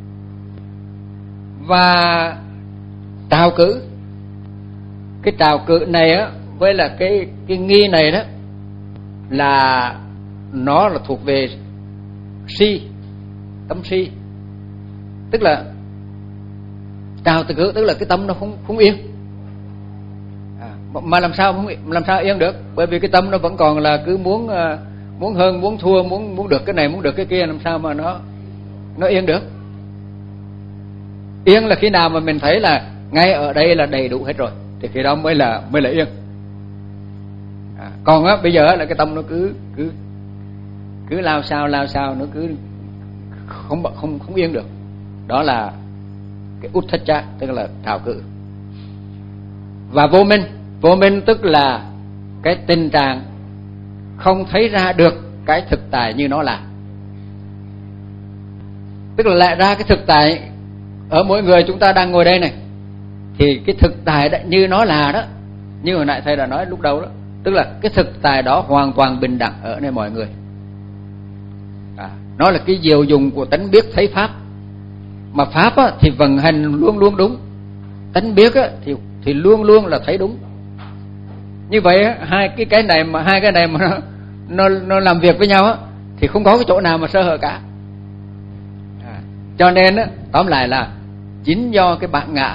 A: Và trào cử, cái trào cử này á với là cái cái nghi này đó là nó là thuộc về si, tâm si. Tức là trào tự cử tức là cái tâm nó không không yên. À, mà làm sao không làm sao yên được? Bởi vì cái tâm nó vẫn còn là cứ muốn muốn hơn, muốn thua, muốn muốn được cái này, muốn được cái kia, làm sao mà nó nó yên được? Yên là khi nào mà mình thấy là ngay ở đây là đầy đủ hết rồi, thì khi đó mới là mới là yên. À, còn á bây giờ là cái tâm nó cứ cứ cứ lao sao lao sao, nó cứ không không không yên được. Đó là cái utthacha, tức là trào cử. Và vô minh, vô minh tức là cái tình trạng không thấy ra được cái thực tại như nó là. Tức là lại ra cái thực tại ở mỗi người chúng ta đang ngồi đây này, thì cái thực tại đó, như nó là đó, như hồi nãy thầy đã nói lúc đầu đó, tức là cái thực tại đó hoàn toàn bình đẳng ở nơi mọi người. À, nó là cái diệu dụng của tánh biết thấy pháp. Mà pháp á, thì vận hành luôn luôn đúng, tánh biết á, thì thì luôn luôn là thấy đúng. Như vậy á, hai cái cái này mà hai cái này mà nó nó, nó làm việc với nhau á, thì không có cái chỗ nào mà sơ hở cả. À, cho nên á, tóm lại là chính do cái bản ngã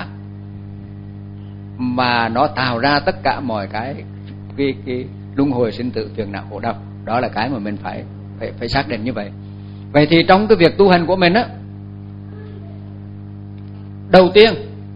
A: mà nó tạo ra tất cả mọi cái cái cái luân hồi sinh tử phiền não khổ đau. Đó là cái mà mình phải phải phải xác định như vậy. Vậy thì trong cái việc tu hành của mình á, đầu tiên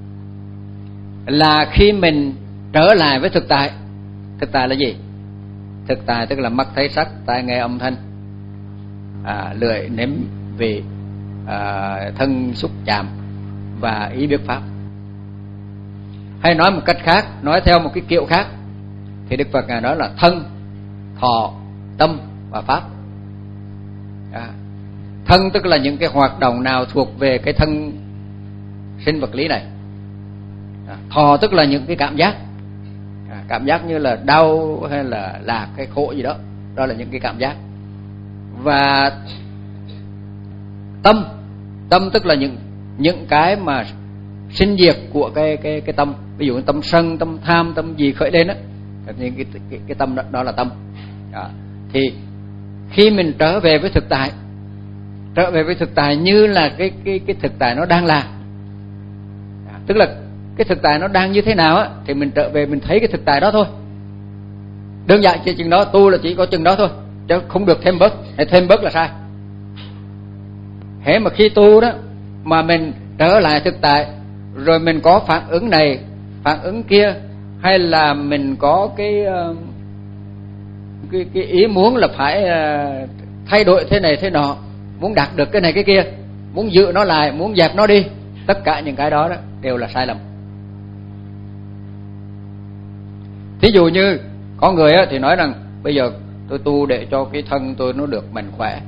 A: là khi mình trở lại với thực tại. Thực tại là gì? Thực tại tức là mắt thấy sắc, tai nghe âm thanh, à, lưỡi nếm vị, à, thân xúc chạm và ý biết pháp. Hay nói một cách khác, nói theo một cái kiểu khác, thì Đức Phật ngài nói là thân, thọ, tâm và pháp. À, thân tức là những cái hoạt động nào thuộc về cái thân sinh vật lý này. À, thọ tức là những cái cảm giác, à, cảm giác như là đau hay là lạc hay khổ gì đó, đó là những cái cảm giác. Và tâm, tâm tức là những những cái mà sinh diệt của cái cái cái tâm. Ví dụ như tâm sân, tâm tham, tâm gì khởi lên đó, thì cái cái, cái tâm đó, đó là tâm. Đó. Thì khi mình trở về với thực tại, trở về với thực tại như là cái cái cái thực tại nó đang là. Đó. Tức là cái thực tại nó đang như thế nào á, thì mình trở về mình thấy cái thực tại đó thôi. Đơn giản chỉ chừng đó, tu là chỉ có chừng đó thôi, chứ không được thêm bớt. Hay thêm bớt là sai. Hễ mà khi tu đó mà mình trở lại thực tại, rồi mình có phản ứng này, phản ứng kia, hay là mình có cái cái, cái ý muốn là phải thay đổi thế này thế nọ, muốn đạt được cái này cái kia, muốn giữ nó lại, muốn dẹp nó đi, tất cả những cái đó, đó đều là sai lầm. Thí dụ như Có người á thì nói rằng bây giờ tôi tu để cho cái thân tôi nó được mạnh khỏe.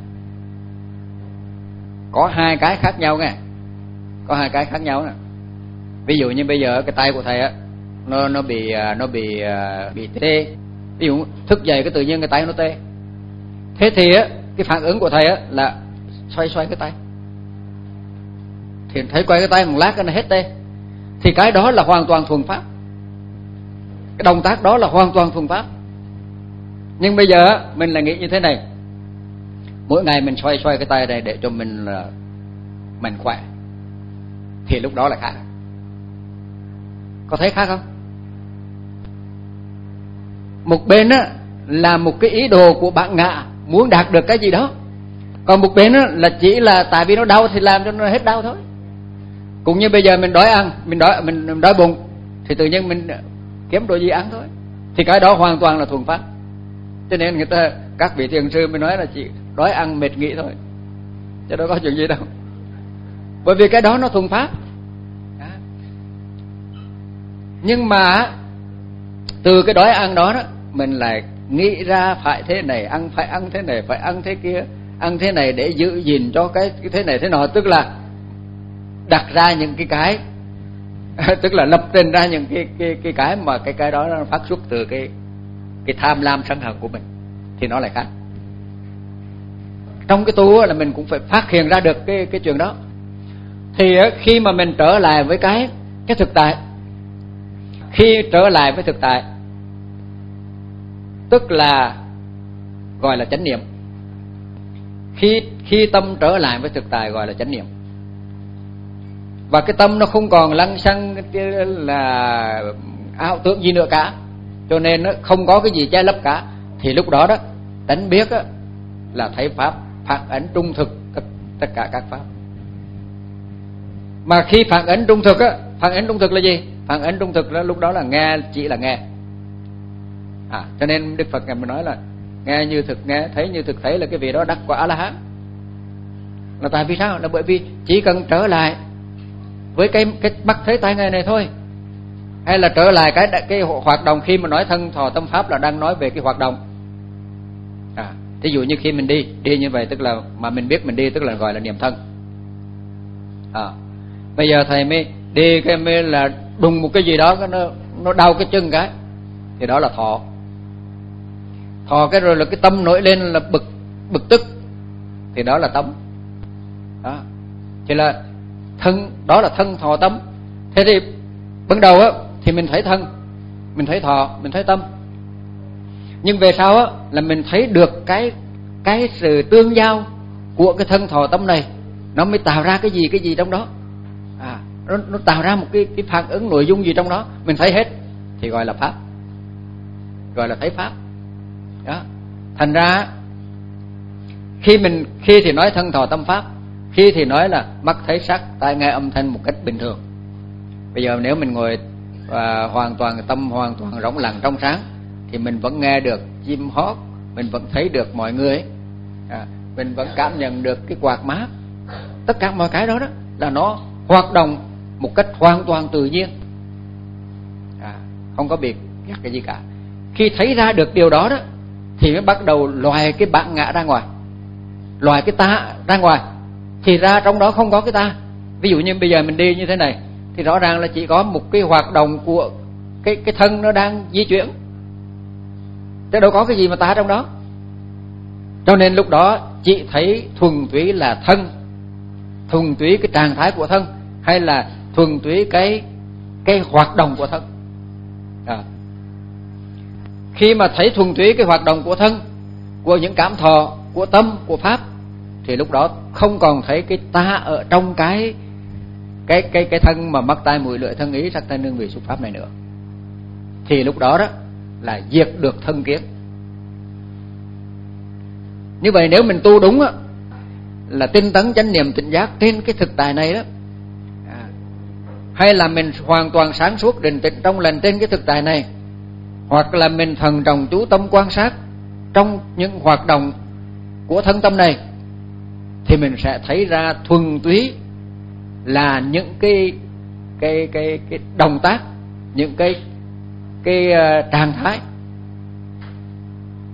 A: Có hai cái khác nhau nghe, có hai cái khác nhau nè. Ví dụ như bây giờ cái tay của thầy á, nó nó bị nó bị bị tê. Ví dụ thức dậy cái tự nhiên cái tay nó tê. Thế thì á, cái phản ứng của thầy á là xoay xoay cái tay. Thì thấy quay cái tay một lát cái nó hết tê. Thì cái đó là hoàn toàn thuần pháp. Cái động tác đó là hoàn toàn thuần pháp. Nhưng bây giờ á, mình lại nghĩ như thế này. Mỗi ngày mình xoay xoay cái tay này để cho mình là mạnh khỏe, thì lúc đó là khác. Có thấy khác không? Một bên á là một cái ý đồ của bạn ngạ muốn đạt được cái gì đó, còn một bên á là chỉ là tại vì nó đau thì làm cho nó hết đau thôi. Cũng như bây giờ mình đói ăn, mình đói mình đói bụng thì tự nhiên mình kiếm đồ gì ăn thôi. Thì cái đó hoàn toàn là thuần pháp. Cho nên người ta, các vị thiền sư mới nói là chỉ đói ăn mệt nghỉ thôi, chứ đâu có chuyện gì đâu. Bởi vì cái đó nó thuần pháp. Đó. Nhưng mà từ cái đói ăn đó, đó mình lại nghĩ ra phải thế này, ăn phải ăn thế này, phải ăn thế kia, ăn thế này để giữ gìn cho cái, cái thế này thế nọ, tức là đặt ra những cái cái tức là lập trình ra những cái cái cái cái mà cái cái đó nó phát xuất từ cái cái tham lam sân hận của mình, thì nó lại khác. Trong cái tu là mình cũng phải phát hiện ra được cái cái chuyện đó. Thì khi mà mình trở lại với cái cái thực tại, khi trở lại với thực tại, tức là gọi là chánh niệm. Khi khi tâm trở lại với thực tại gọi là chánh niệm. Và cái tâm nó không còn lăng xăng là ảo tưởng gì nữa cả, cho nên nó không có cái gì che lấp cả. Thì lúc đó đó tánh biết đó, là thấy pháp phản ảnh trung thực tất, tất cả các pháp. Mà khi phản ảnh trung thực á, phản ảnh trung thực là gì? Phản ảnh trung thực là lúc đó là nghe, chỉ là nghe. À, cho nên Đức Phật ngài mới nói là nghe như thực nghe, thấy như thực thấy, là cái vị đó đắc quả A-la-hán. Là tại vì sao? Là bởi vì chỉ cần trở lại với cái cái mắt thấy tai nghe này thôi, hay là trở lại cái cái hoạt động. Khi mà nói thân thọ tâm pháp là đang nói về cái hoạt động. À, ví dụ như khi mình đi đi như vậy, tức là mà mình biết mình đi, tức là gọi là niệm thân. À, bây giờ thầy mới đi cái mới là đùng một cái gì đó, cái nó nó đau cái chân cái, thì đó là thọ. Thọ cái rồi là cái tâm nổi lên là bực bực tức, thì đó là tấm. Đó, chỉ là thân, đó là thân thọ tâm. Thế thì ban đầu á thì mình thấy thân, mình thấy thọ, mình thấy tâm. Nhưng về sau á là mình thấy được cái cái sự tương giao của cái thân thọ tâm này, nó mới tạo ra cái gì cái gì trong đó. À, nó, nó tạo ra một cái cái phản ứng nội dung gì trong đó, mình thấy hết thì gọi là pháp, gọi là thấy pháp. Đó. Thành ra khi mình khi thì nói thân thọ tâm pháp, khi thì nói là mắt thấy sắc, tai nghe âm thanh một cách bình thường. Bây giờ nếu mình ngồi và hoàn toàn tâm hoàn toàn rỗng lặng trong sáng, thì mình vẫn nghe được chim hót, mình vẫn thấy được mọi người, à, mình vẫn cảm nhận được cái quạt mát. Tất cả mọi cái đó đó là nó hoạt động một cách hoàn toàn tự nhiên, à, không có biệt gắt cái gì cả. Khi thấy ra được điều đó đó thì mới bắt đầu loài cái bản ngã ra ngoài, loài cái ta ra ngoài. Thì ra trong đó không có cái ta. Ví dụ như bây giờ mình đi như thế này, thì rõ ràng là chỉ có một cái hoạt động của cái cái thân nó đang di chuyển, chứ đâu có cái gì mà ta trong đó. Cho nên lúc đó chỉ thấy thuần túy là thân, thuần túy cái trạng thái của thân, hay là thuần túy cái cái hoạt động của thân. À, khi mà thấy thuần túy cái hoạt động của thân, của những cảm thọ, của tâm, của pháp, thì lúc đó không còn thấy cái ta ở trong cái cái cái cái thân mà mắt tai mũi lưỡi thân ý sắc thanh hương vị xúc pháp này nữa. Thì lúc đó đó là diệt được thân kiến. Như vậy nếu mình tu đúng á, là tinh tấn chánh niệm tỉnh giác trên cái thực tại này đó, à, hay là mình hoàn toàn sáng suốt định tĩnh trong lành trên cái thực tại này, hoặc là mình thần trọng chú tâm quan sát trong những hoạt động của thân tâm này, thì mình sẽ thấy ra thuần túy là những cái cái cái cái động tác, những cái cái uh, trạng thái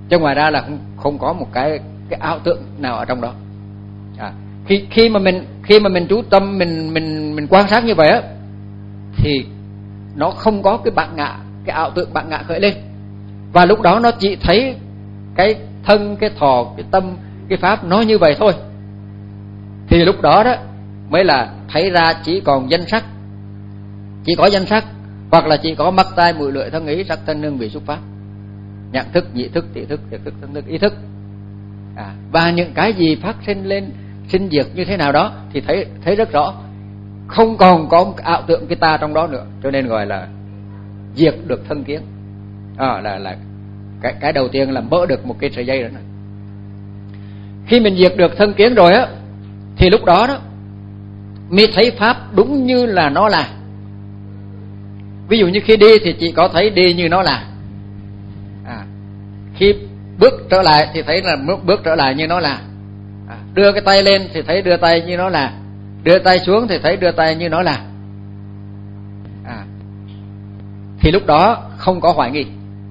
A: chứ ngoài ra là không, không có một cái cái ảo tưởng nào ở trong đó. À, khi khi mà mình khi mà mình chú tâm mình mình mình quan sát như vậy á, thì nó không có cái bản ngã, cái ảo tưởng bản ngã khởi lên, và lúc đó nó chỉ thấy cái thân, cái thọ, cái tâm, cái pháp nó như vậy thôi. Thì lúc đó đó mới là thấy ra chỉ còn danh sắc, chỉ có danh sắc, hoặc là chỉ có mắt tai mũi lưỡi thân ý sắc thân hương vị xúc pháp, nhận thức, nhị thức, tỷ thức, thiệt thức, thân thức, ý thức. À, và những cái gì phát sinh lên, sinh diệt như thế nào đó thì thấy thấy rất rõ, không còn có ảo tưởng cái ta trong đó nữa, cho nên gọi là diệt được thân kiến. À, là là cái cái đầu tiên là mở được một cái sợi dây đó này. Khi mình diệt được thân kiến rồi á, thì lúc đó đó mới thấy pháp đúng như là nó là. Ví dụ như khi đi thì chỉ có thấy đi như nó là. À, khi bước trở lại thì thấy là bước, bước trở lại như nó là. À, đưa cái tay lên thì thấy đưa tay như nó là. Đưa tay xuống thì thấy đưa tay như nó là. À, thì lúc đó không có hoài nghi.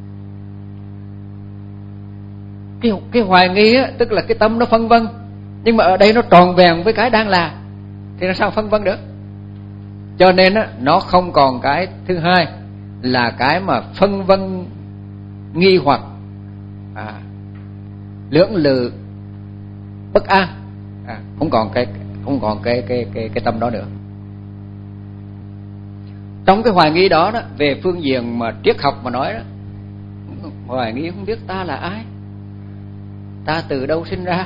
A: Cái, cái hoài nghi á, tức là cái tâm nó phân vân, nhưng mà ở đây nó tròn vẹn với cái đang là, thì nó sao phân vân được. Cho nên á, nó không còn cái thứ hai là cái mà phân vân nghi hoặc, à, lưỡng lự bất an, à, không còn cái không còn cái cái cái cái tâm đó nữa. Trong cái hoài nghi đó đó, về phương diện mà triết học mà nói đó, hoài nghi không biết ta là ai, ta từ đâu sinh ra.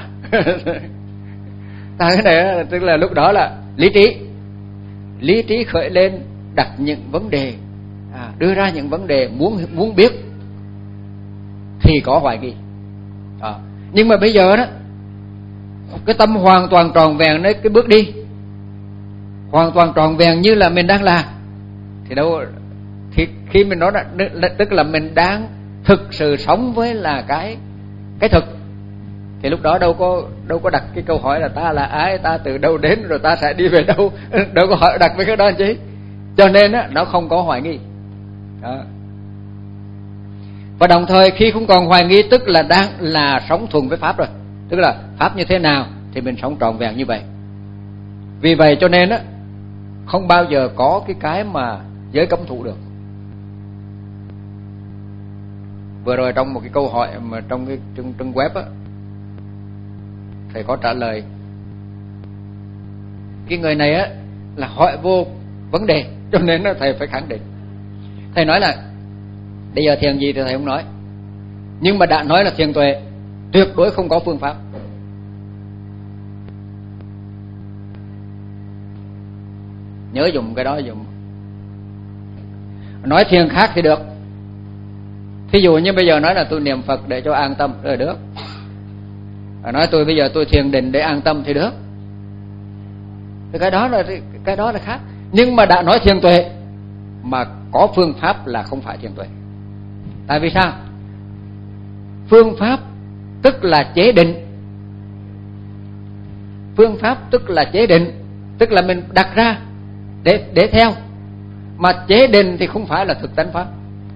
A: Ta cái này tức là lúc đó là lý trí, lý trí khởi lên đặt những vấn đề, à, đưa ra những vấn đề muốn muốn biết thì có hoài nghi. À, nhưng mà bây giờ đó cái tâm hoàn toàn tròn vẹn đấy, cái bước đi hoàn toàn tròn vẹn như là mình đang là, thì đâu thì khi mình nói là, tức là mình đang thực sự sống với là cái cái thực, thì lúc đó đâu có đâu có đặt cái câu hỏi là ta là ai, ta từ đâu đến, rồi ta sẽ đi về đâu, đâu có hỏi đặt với cái đó chứ. Cho nên á, nó không có hoài nghi. Đó. Và đồng thời khi không còn hoài nghi, tức là đang là sống thuần với pháp rồi, tức là pháp như thế nào thì mình sống trọn vẹn như vậy. Vì vậy cho nên á, không bao giờ có cái cái mà giới cấm thủ được. Vừa rồi trong một cái câu hỏi mà trong cái trong, trong web á, thầy có trả lời cái người này á là hỏi vô vấn đề, cho nên là thầy phải khẳng định. Thầy nói là bây giờ thiền gì thì thầy không nói, nhưng mà đã nói là thiền tuệ, tuyệt đối không có phương pháp. Nhớ dùng cái đó dùng. Nói thiền khác thì được. Thí dụ như bây giờ nói là tôi niệm Phật để cho an tâm rồi được. Nói tôi bây giờ tôi thiền định để an tâm thì được. Thì cái đó là cái đó là khác. Nhưng mà đã nói thiền tuệ mà có phương pháp là không phải thiền tuệ. Tại vì sao? Phương pháp tức là chế định. Phương pháp tức là chế định, tức là mình đặt ra để để theo. Mà chế định thì không phải là thực tánh pháp.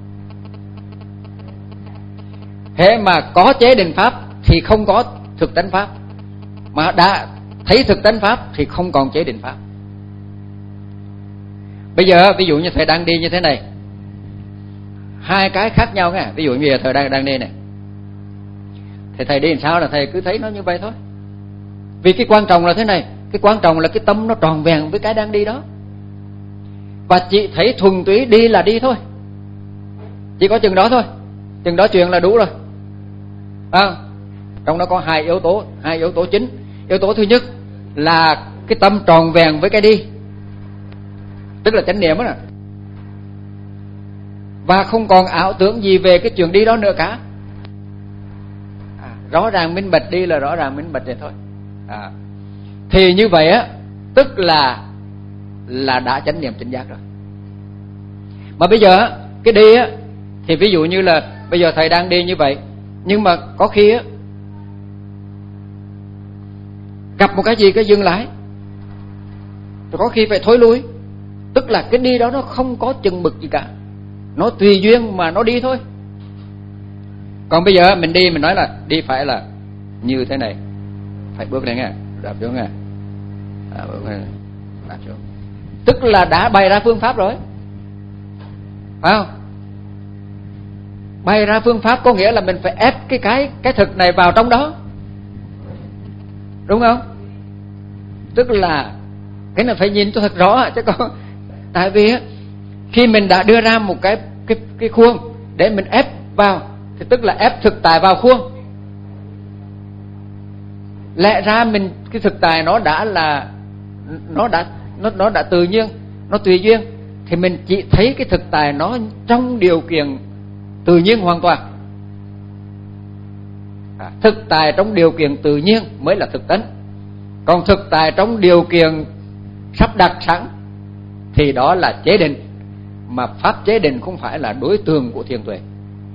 A: Thế mà có chế định pháp thì không có thực tánh pháp, mà đã thấy thực tánh pháp thì không còn chế định pháp. Bây giờ ví dụ như thầy đang đi như thế này, hai cái khác nhau nghe. Ví dụ như bây giờ thầy đang đang đi này, thì thầy đi làm sao là thầy cứ thấy nó như vậy thôi. Vì cái quan trọng là thế này, cái quan trọng là cái tâm nó tròn vẹn với cái đang đi đó. Và chị thấy thuần túy đi là đi thôi, chỉ có chừng đó thôi, chừng đó chuyện là đủ rồi. À, trong đó có hai yếu tố, hai yếu tố chính. Yếu tố thứ nhất là cái tâm tròn vẹn với cái đi, tức là chánh niệm đó, và không còn ảo tưởng gì về cái chuyện đi đó nữa cả. À, rõ ràng minh bạch, đi là rõ ràng minh bạch vậy thôi. À, thì như vậy á, tức là là đã chánh niệm tỉnh giác rồi. Mà bây giờ cái đi á, thì ví dụ như là bây giờ thầy đang đi như vậy, nhưng mà có khi á gặp một cái gì cái dừng lại, rồi có khi phải thối lui, tức là cái đi đó nó không có chừng mực gì cả, nó tùy duyên mà nó đi thôi. Còn bây giờ mình đi, mình nói là đi phải là như thế này, phải bước lên nghe, đạp xuống nghe, à, bước lên, đạp xuống, tức là đã bày ra phương pháp rồi, phải không? Bày ra phương pháp có nghĩa là mình phải ép cái cái cái thực này vào trong đó, đúng không? Tức là cái này phải nhìn cho thật rõ chứ còn, tại vì khi mình đã đưa ra một cái cái cái khuôn để mình ép vào thì tức là ép thực tại vào khuôn. Lẽ ra mình cái thực tại nó đã là nó đã nó nó đã tự nhiên, nó tùy duyên, thì mình chỉ thấy cái thực tại nó trong điều kiện tự nhiên hoàn toàn. À, thực tại trong điều kiện tự nhiên mới là thực tánh. Còn thực tại trong điều kiện sắp đặt sẵn thì đó là chế định, mà pháp chế định không phải là đối tượng của thiền tuệ.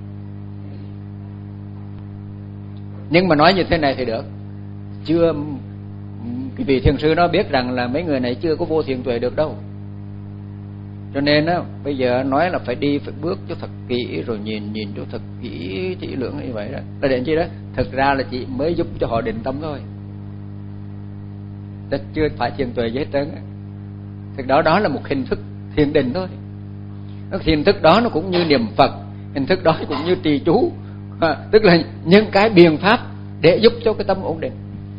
A: Nhưng mà nói như thế này thì được. Chưa, cái vị thiền sư nó biết rằng là mấy người này chưa có vô thiền tuệ được đâu. Cho nên á, bây giờ nói là phải đi, phải bước cho thật kỹ, rồi nhìn nhìn cho thật kỹ, kỹ lưỡng như vậy đó. Là để chi đó? Thực ra là chỉ mới giúp cho họ định tâm thôi. Chứ chưa phải thiền tuệ gì hết trơn. Thực đó đó là một hình thức thiền định thôi. Hình thức đó nó cũng như niệm Phật, hình thức đó cũng như trì chú, à, tức là những cái biện pháp để giúp cho cái tâm ổn định.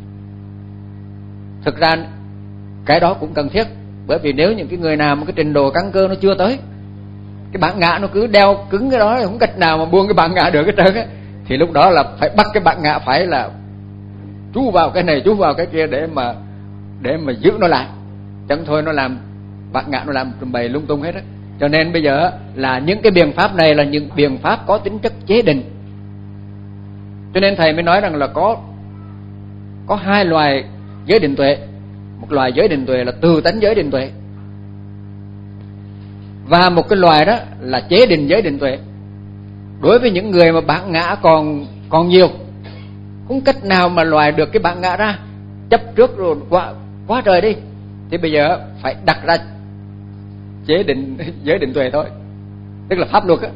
A: Thực ra cái đó cũng cần thiết, bởi vì nếu những cái người nào mà cái trình độ căn cơ nó chưa tới, cái bản ngã nó cứ đeo cứng cái đó, không cách nào mà buông cái bản ngã được hết trơn á, thì lúc đó là phải bắt cái bản ngã phải là chú vào cái này, chú vào cái kia để mà để mà giữ nó lại, chẳng thôi nó làm bản ngã nó làm trình bày lung tung hết á. Cho nên bây giờ là những cái biện pháp này là những biện pháp có tính chất chế định. Cho nên thầy mới nói rằng là có có hai loài giới định tuệ. Một loài giới định tuệ là từ tánh giới định tuệ, và một cái loài đó là chế định giới định tuệ. Đối với những người mà bản ngã còn còn nhiều, không cách nào mà loại được cái bản ngã ra, chấp trước rồi quá quá trời đi, thì bây giờ phải đặt ra chế định giới định tuệ thôi, tức là pháp luật á.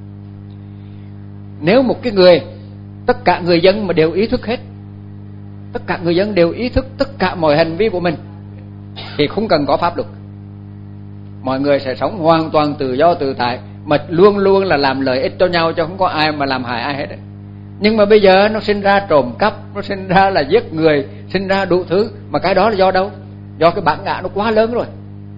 A: Nếu một cái người, tất cả người dân mà đều ý thức hết, tất cả người dân đều ý thức tất cả mọi hành vi của mình, thì không cần có pháp luật. Mọi người sẽ sống hoàn toàn tự do tự tại, mà luôn luôn là làm lợi ích cho nhau, cho không có ai mà làm hại ai hết. Nhưng mà bây giờ nó sinh ra trộm cắp, nó sinh ra là giết người, sinh ra đủ thứ, mà cái đó là do đâu? Do cái bản ngã nó quá lớn rồi,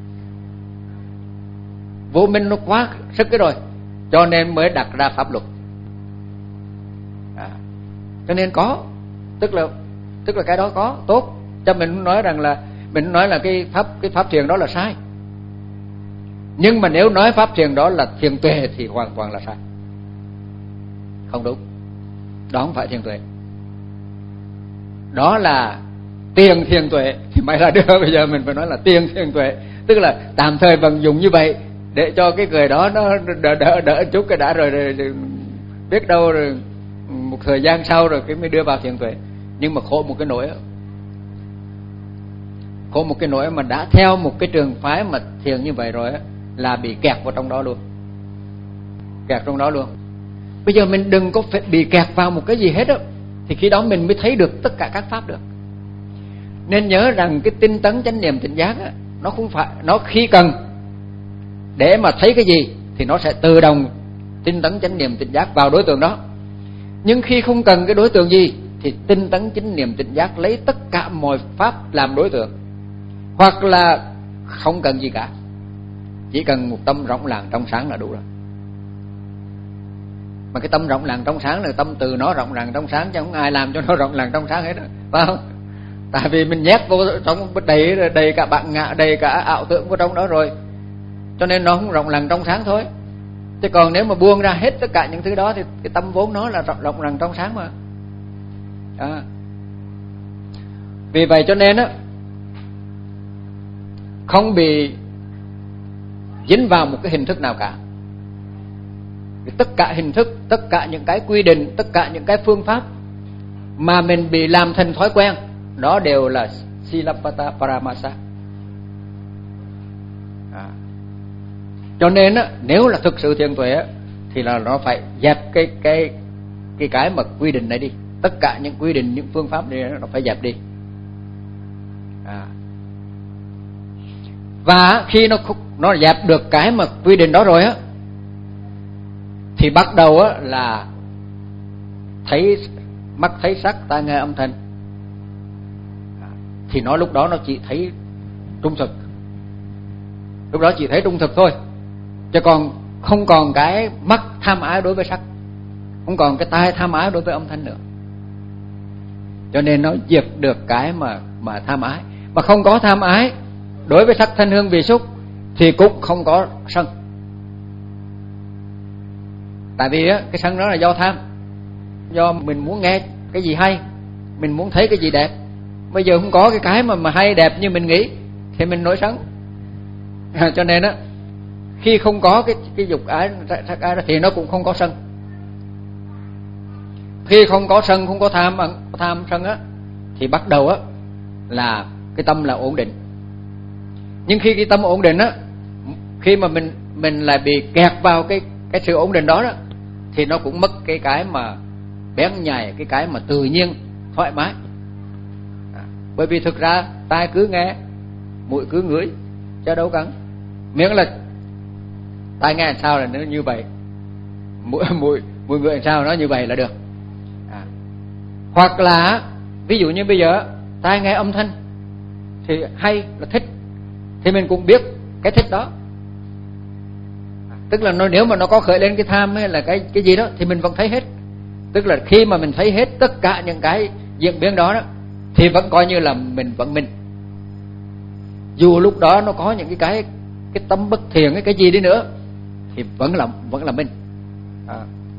A: vô minh nó quá sức cái rồi, cho nên mới đặt ra pháp luật. À, cho nên có, tức là tức là cái đó có tốt, cho mình nói rằng là mình nói là cái pháp cái pháp thiền đó là sai. Nhưng mà nếu nói pháp thiền đó là thiền tuệ thì hoàn toàn là sai, không đúng. Đó không phải thiền tuệ, đó là tiền thiền tuệ thì mày là đưa. Bây giờ mình phải nói là tiền thiền tuệ, tức là tạm thời vận dụng như vậy để cho cái người đó nó đỡ đỡ, đỡ chút cái đã rồi, rồi, rồi biết đâu rồi một thời gian sau rồi cái mới đưa vào thiền tuệ. Nhưng mà khổ một cái nỗi, khổ một cái nỗi mà đã theo một cái trường phái mà thiền như vậy rồi á, là bị kẹt vào trong đó luôn, kẹt trong đó luôn. Bây giờ mình đừng có phải bị kẹt vào một cái gì hết á, thì khi đó mình mới thấy được tất cả các pháp được. Nên nhớ rằng cái tinh tấn chánh niệm tỉnh giác á, nó không phải, nó khi cần để mà thấy cái gì thì nó sẽ tự động tinh tấn chánh niệm tỉnh giác vào đối tượng đó. Nhưng khi không cần cái đối tượng gì thì tinh tấn chánh niệm tỉnh giác lấy tất cả mọi pháp làm đối tượng, hoặc là không cần gì cả, chỉ cần một tâm rộng lặng trong sáng là đủ rồi. Mà cái tâm rộng lặng trong sáng là tâm từ nó rộng lặng trong sáng, chứ không ai làm cho nó rộng lặng trong sáng hết đó, phải không? Tại vì mình nhét vô trong đầy đầy cả bản ngã, đầy cả ảo tưởng vào trong đó rồi, cho nên nó không rộng lặng trong sáng thôi. Chứ còn nếu mà buông ra hết tất cả những thứ đó thì cái tâm vốn nó là rộng, rộng lặng trong sáng mà. À. Vì vậy cho nên á, không bị dính vào một cái hình thức nào cả. Tất cả hình thức, tất cả những cái quy định, tất cả những cái phương pháp mà mình bị làm thành thói quen, đó đều là Silabbata Paramasa. À. Cho nên á, nếu là thực sự thiền tuệ á, thì là nó phải dẹp cái cái cái cái mà quy định này đi, tất cả những quy định, những phương pháp này nó phải dẹp đi. À. Và khi nó nó dẹp được cái mà quy định đó rồi á, thì bắt đầu á là thấy mắt thấy sắc, tai nghe âm thanh. À. Thì nó lúc đó nó chỉ thấy trung thực, lúc đó chỉ thấy trung thực thôi, chứ còn không còn cái mắt tham ái đối với sắc, không còn cái tai tham ái đối với âm thanh nữa. Cho nên nó diệt được cái mà mà tham ái. Mà không có tham ái đối với sắc thanh hương vị xúc thì cũng không có sân. Tại vì á, cái sân đó là do tham, do mình muốn nghe cái gì hay, mình muốn thấy cái gì đẹp. Bây giờ không có cái cái mà mà hay đẹp như mình nghĩ thì mình nổi sân. Cho nên á, khi không có cái cái dục ái, sắc ái đó thì nó cũng không có sân. Khi không có sân, không có tham, tham sân á, thì bắt đầu á là cái tâm là ổn định. Nhưng khi cái tâm ổn định á, khi mà mình mình lại bị kẹt vào cái cái sự ổn định đó đó, thì nó cũng mất cái cái mà bén nhạy, cái cái mà tự nhiên thoải mái. À, bởi vì thực ra tai cứ nghe, mũi cứ ngửi, chứ đâu cần. Miễn là tai nghe làm sao là nó như vậy, mũi mũi mũi ngửi làm sao nó như vậy là được. À, hoặc là ví dụ như bây giờ tai nghe âm thanh thì hay là thích, thì mình cũng biết cái thích đó. À, tức là nó, nếu mà nó có khởi lên cái tham hay là cái cái gì đó thì mình vẫn thấy hết. Tức là khi mà mình thấy hết tất cả những cái diễn biến đó đó, thì vẫn coi như là mình vẫn mình. Dù lúc đó nó có những cái cái cái tâm bất thiện cái cái gì đi nữa thì vẫn là vẫn là mình. À.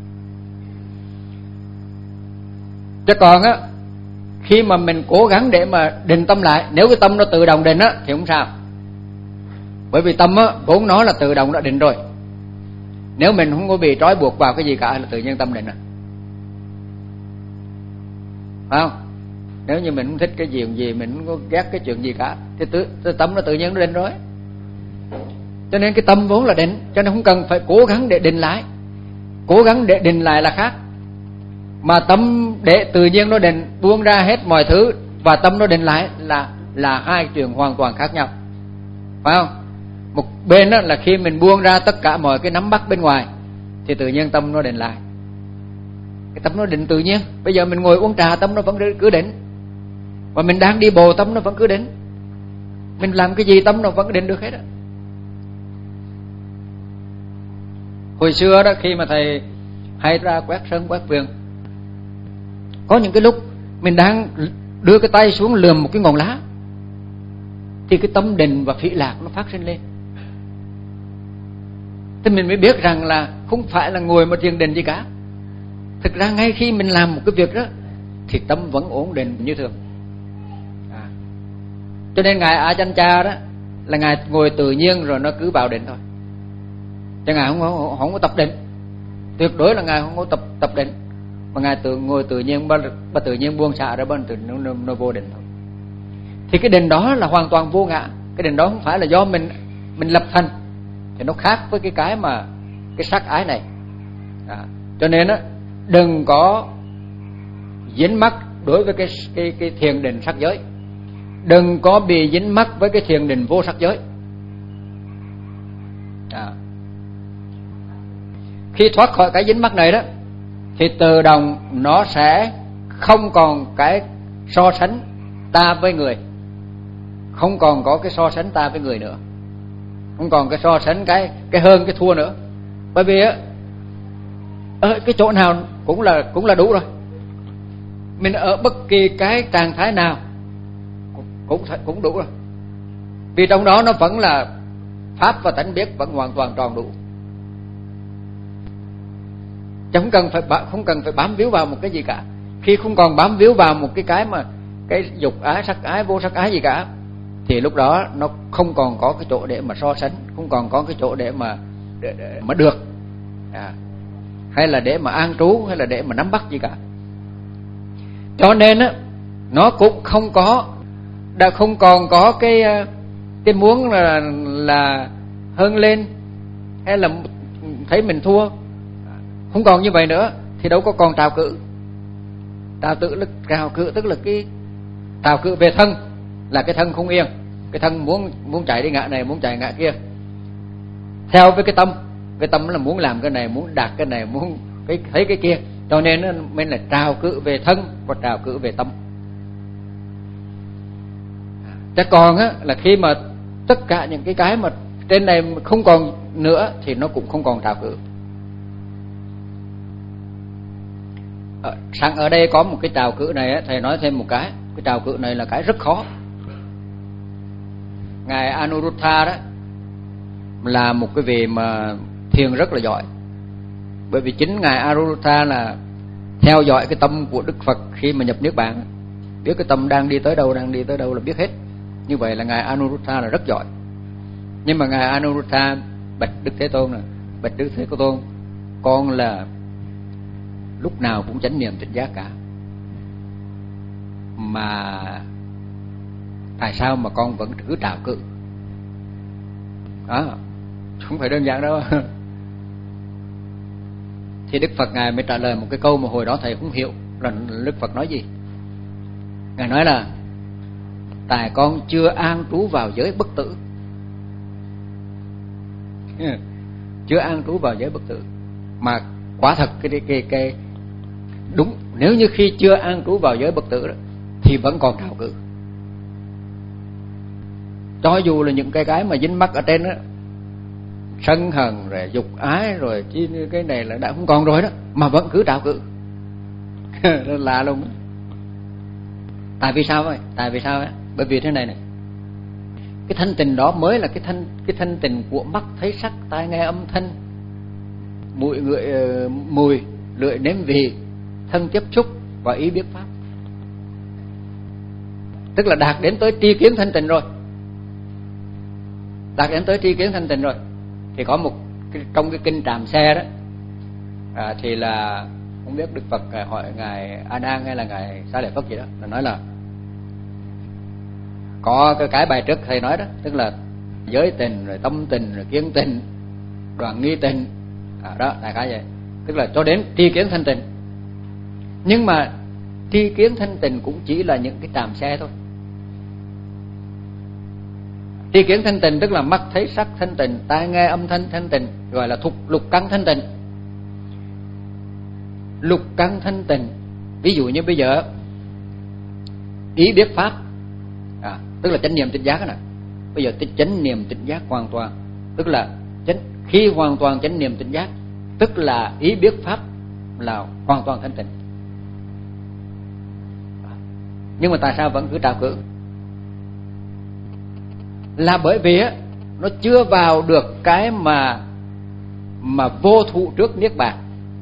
A: Chứ còn á, khi mà mình cố gắng để mà định tâm lại, nếu cái tâm nó tự động định á thì không sao. Bởi vì tâm á vốn nó là tự động đã định rồi. Nếu mình không có bị trói buộc vào cái gì cả là tự nhiên tâm định à. Phải không? Nếu như mình không thích cái chuyện gì, mình không có ghét cái chuyện gì cả, thì tự, tâm nó tự nhiên nó định rồi. Cho nên cái tâm vốn là định, cho nên không cần phải cố gắng để định lại. Cố gắng để định lại là khác. Mà tâm để tự nhiên nó định, buông ra hết mọi thứ, và tâm nó định lại là là hai chuyện hoàn toàn khác nhau. Phải không? Một bên đó là khi mình buông ra tất cả mọi cái nắm bắt bên ngoài thì tự nhiên tâm nó định lại. Cái tâm nó định tự nhiên. Bây giờ mình ngồi uống trà tâm nó vẫn cứ định, và mình đang đi bộ tâm nó vẫn cứ định, mình làm cái gì tâm nó vẫn định được hết á. Hồi xưa đó, khi mà thầy hay ra quét sân quét vườn, có những cái lúc mình đang đưa cái tay xuống lườm một cái ngọn lá thì cái tâm định và phỉ lạc nó phát sinh lên. Thì mình mới biết rằng là không phải là ngồi mà thiền định gì cả. Thực ra ngay khi mình làm một cái việc đó thì tâm vẫn ổn định như thường. À. Cho nên ngài Ajahn đó là ngài ngồi tự nhiên rồi nó cứ vào định thôi. Chứ ngài không có, không có tập định. Tuyệt đối là ngài không có tập tập định, mà ngài tự ngồi tự nhiên, ba, ba tự nhiên buông xả ra, ba tự nó, nó, nó vô định thôi. Thì cái định đó là hoàn toàn vô ngã. Cái định đó không phải là do mình mình lập thành, thì nó khác với cái cái mà cái sắc ái này. À. Cho nên á, đừng có dính mắc đối với cái cái cái thiền định sắc giới, đừng có bị dính mắc với cái thiền định vô sắc giới. À. Khi thoát khỏi cái dính mắc này đó thì tự động nó sẽ không còn cái so sánh ta với người, không còn có cái so sánh ta với người nữa, không còn cái so sánh cái cái hơn cái thua nữa. Bởi vì á, ở cái chỗ nào cũng là cũng là đủ rồi. Mình ở bất kỳ cái trạng thái nào cũng cũng đủ rồi. Vì trong đó nó vẫn là pháp và tánh biết vẫn hoàn toàn tròn đủ. Chứ không cần phải không cần phải bám víu vào một cái gì cả. Khi không còn bám víu vào một cái cái mà cái dục ái, sắc ái, vô sắc ái gì cả, thì lúc đó nó không còn có cái chỗ để mà so sánh, không còn có cái chỗ để mà để, để mà được, à, hay là để mà an trú, hay là để mà nắm bắt gì cả. Cho nên á, nó cũng không có, đã không còn có cái cái muốn là là hơn lên, hay là thấy mình thua, không còn như vậy nữa. thì đâu có còn trào cự. Trào tự là trào cự tức là cái trào cự về thân, là cái thân không yên, cái thân muốn muốn chạy đi ngã này, muốn chạy ngã kia. Theo với cái tâm, cái tâm là muốn làm cái này, muốn đạt cái này, muốn cái thấy cái kia, cho nên nó mới là trào cự về thân và trào cự về tâm. Chứ còn á là khi mà tất cả những cái cái mà trên này không còn nữa thì nó cũng không còn trào cự. Ở, sẵn ở đây có một cái trào cự này á, thầy nói thêm một cái, cái trào cự này là cái rất khó. Ngài Anuruddha đó là một cái vị mà thiền rất là giỏi, bởi vì chính ngài Anuruddha là theo dõi cái tâm của Đức Phật khi mà nhập niết bàn, biết cái tâm đang đi tới đâu, đang đi tới đâu là biết hết. Như vậy là ngài Anuruddha là rất giỏi. Nhưng mà ngài Anuruddha bạch Đức Thế Tôn là bạch Đức Thế Tôn, con là lúc nào cũng chánh niệm tỉnh giác cả, mà tại sao mà con vẫn cứ trào cự? Đó, không phải đơn giản đâu. Thì Đức Phật ngài mới trả lời một cái câu mà hồi đó thầy không hiểu là Đức Phật nói gì. Ngài nói là tại con chưa an trú vào giới bất tử. Chưa an trú vào giới bất tử. Mà quả thật cái cái cái đúng, nếu như khi chưa an trú vào giới bất tử đó thì vẫn còn trào cự. Cho dù là những cái cái mà dính mắc ở trên đó, sân hận rồi dục ái rồi chi cái này là đã không còn rồi đó, mà vẫn cứ trào cự. Lạ luôn. Tại vì sao vậy? Tại vì sao vậy? Bởi vì thế này này, cái thanh tịnh đó mới là cái thanh cái thanh tịnh của mắt thấy sắc, tai nghe âm thanh, mũi ngửi uh, mùi, lưỡi nếm vị, thân tiếp xúc và ý biết pháp. Tức là đạt đến tới tri kiến thanh tịnh rồi. Đạt đến tới tri kiến thanh tịnh rồi. Thì có một cái, trong cái kinh Tràm Xe đó à, thì là không biết Đức Phật hỏi ngài A Nan hay là ngài Xá Lợi Phất gì đó, là nói là có cái cái bài trước thầy nói đó, tức là giới tình rồi tâm tình rồi kiến tình, đoạn nghi tình à, đó đại khái vậy, tức là cho đến tri kiến thanh tịnh. Nhưng mà tri kiến thanh tịnh cũng chỉ là những cái Tràm Xe thôi. Tri kiến thanh tịnh tức là mắt thấy sắc thanh tịnh, tai nghe âm thanh thanh tịnh, gọi là thục lục căn thanh tịnh. Lục căn thanh tịnh, ví dụ như bây giờ ý biết pháp à, tức là chánh niệm tỉnh giác đó nè. Bây giờ chánh niệm tỉnh giác hoàn toàn, tức là chánh, khi hoàn toàn chánh niệm tỉnh giác, tức là ý biết pháp là hoàn toàn thanh tịnh. Nhưng mà tại sao vẫn cứ trào cự? Là bởi vì á, nó chưa vào được cái mà mà vô thụ trước niết bàn.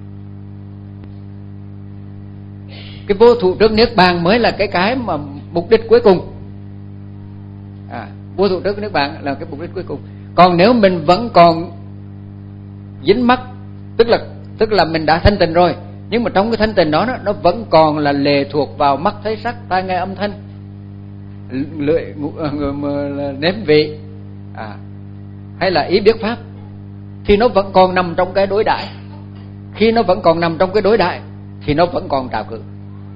A: Cái vô thụ trước niết bàn mới là cái cái mà mục đích cuối cùng. À, vô thụ trước niết bàn là cái mục đích cuối cùng. Còn nếu mình vẫn còn dính mắc, tức là tức là mình đã thanh tịnh rồi, nhưng mà trong cái thanh tịnh đó nó, nó vẫn còn là lệ thuộc vào mắt thấy sắc, tai nghe âm thanh, lưỡi nếm vị à, hay là ý biết pháp, thì nó vẫn còn nằm trong cái đối đại. Khi nó vẫn còn nằm trong cái đối đại thì nó vẫn còn trào cự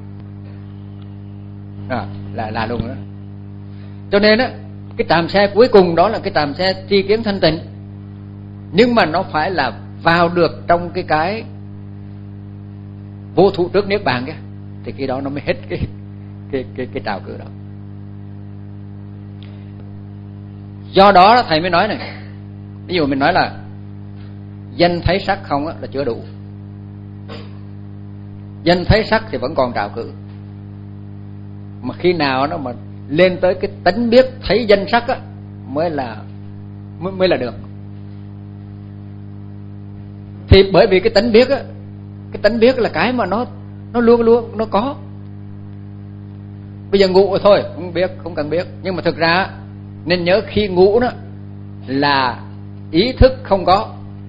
A: à, là là luôn đó. Cho nên á, cái Tràm Xe cuối cùng đó là cái Tràm Xe tri kiến thanh tịnh, nhưng mà nó phải là vào được trong cái cái vô thụ trước niết bàn kia, thì khi đó nó mới hết cái cái cái cái trào cự đó. Do đó thầy mới nói này, ví dụ mình nói là danh thấy sắc không á, là chưa đủ. Danh thấy sắc thì vẫn còn trào cự. Mà khi nào nó mà lên tới cái tánh biết thấy danh sắc á, mới là mới, mới là được. Thì bởi vì cái tánh biết á, cái tánh biết là cái mà nó nó luôn luôn nó có. Bây giờ ngủ rồi thôi, không biết, không cần biết, nhưng mà thực ra nên nhớ khi ngủ đó là ý thức không có,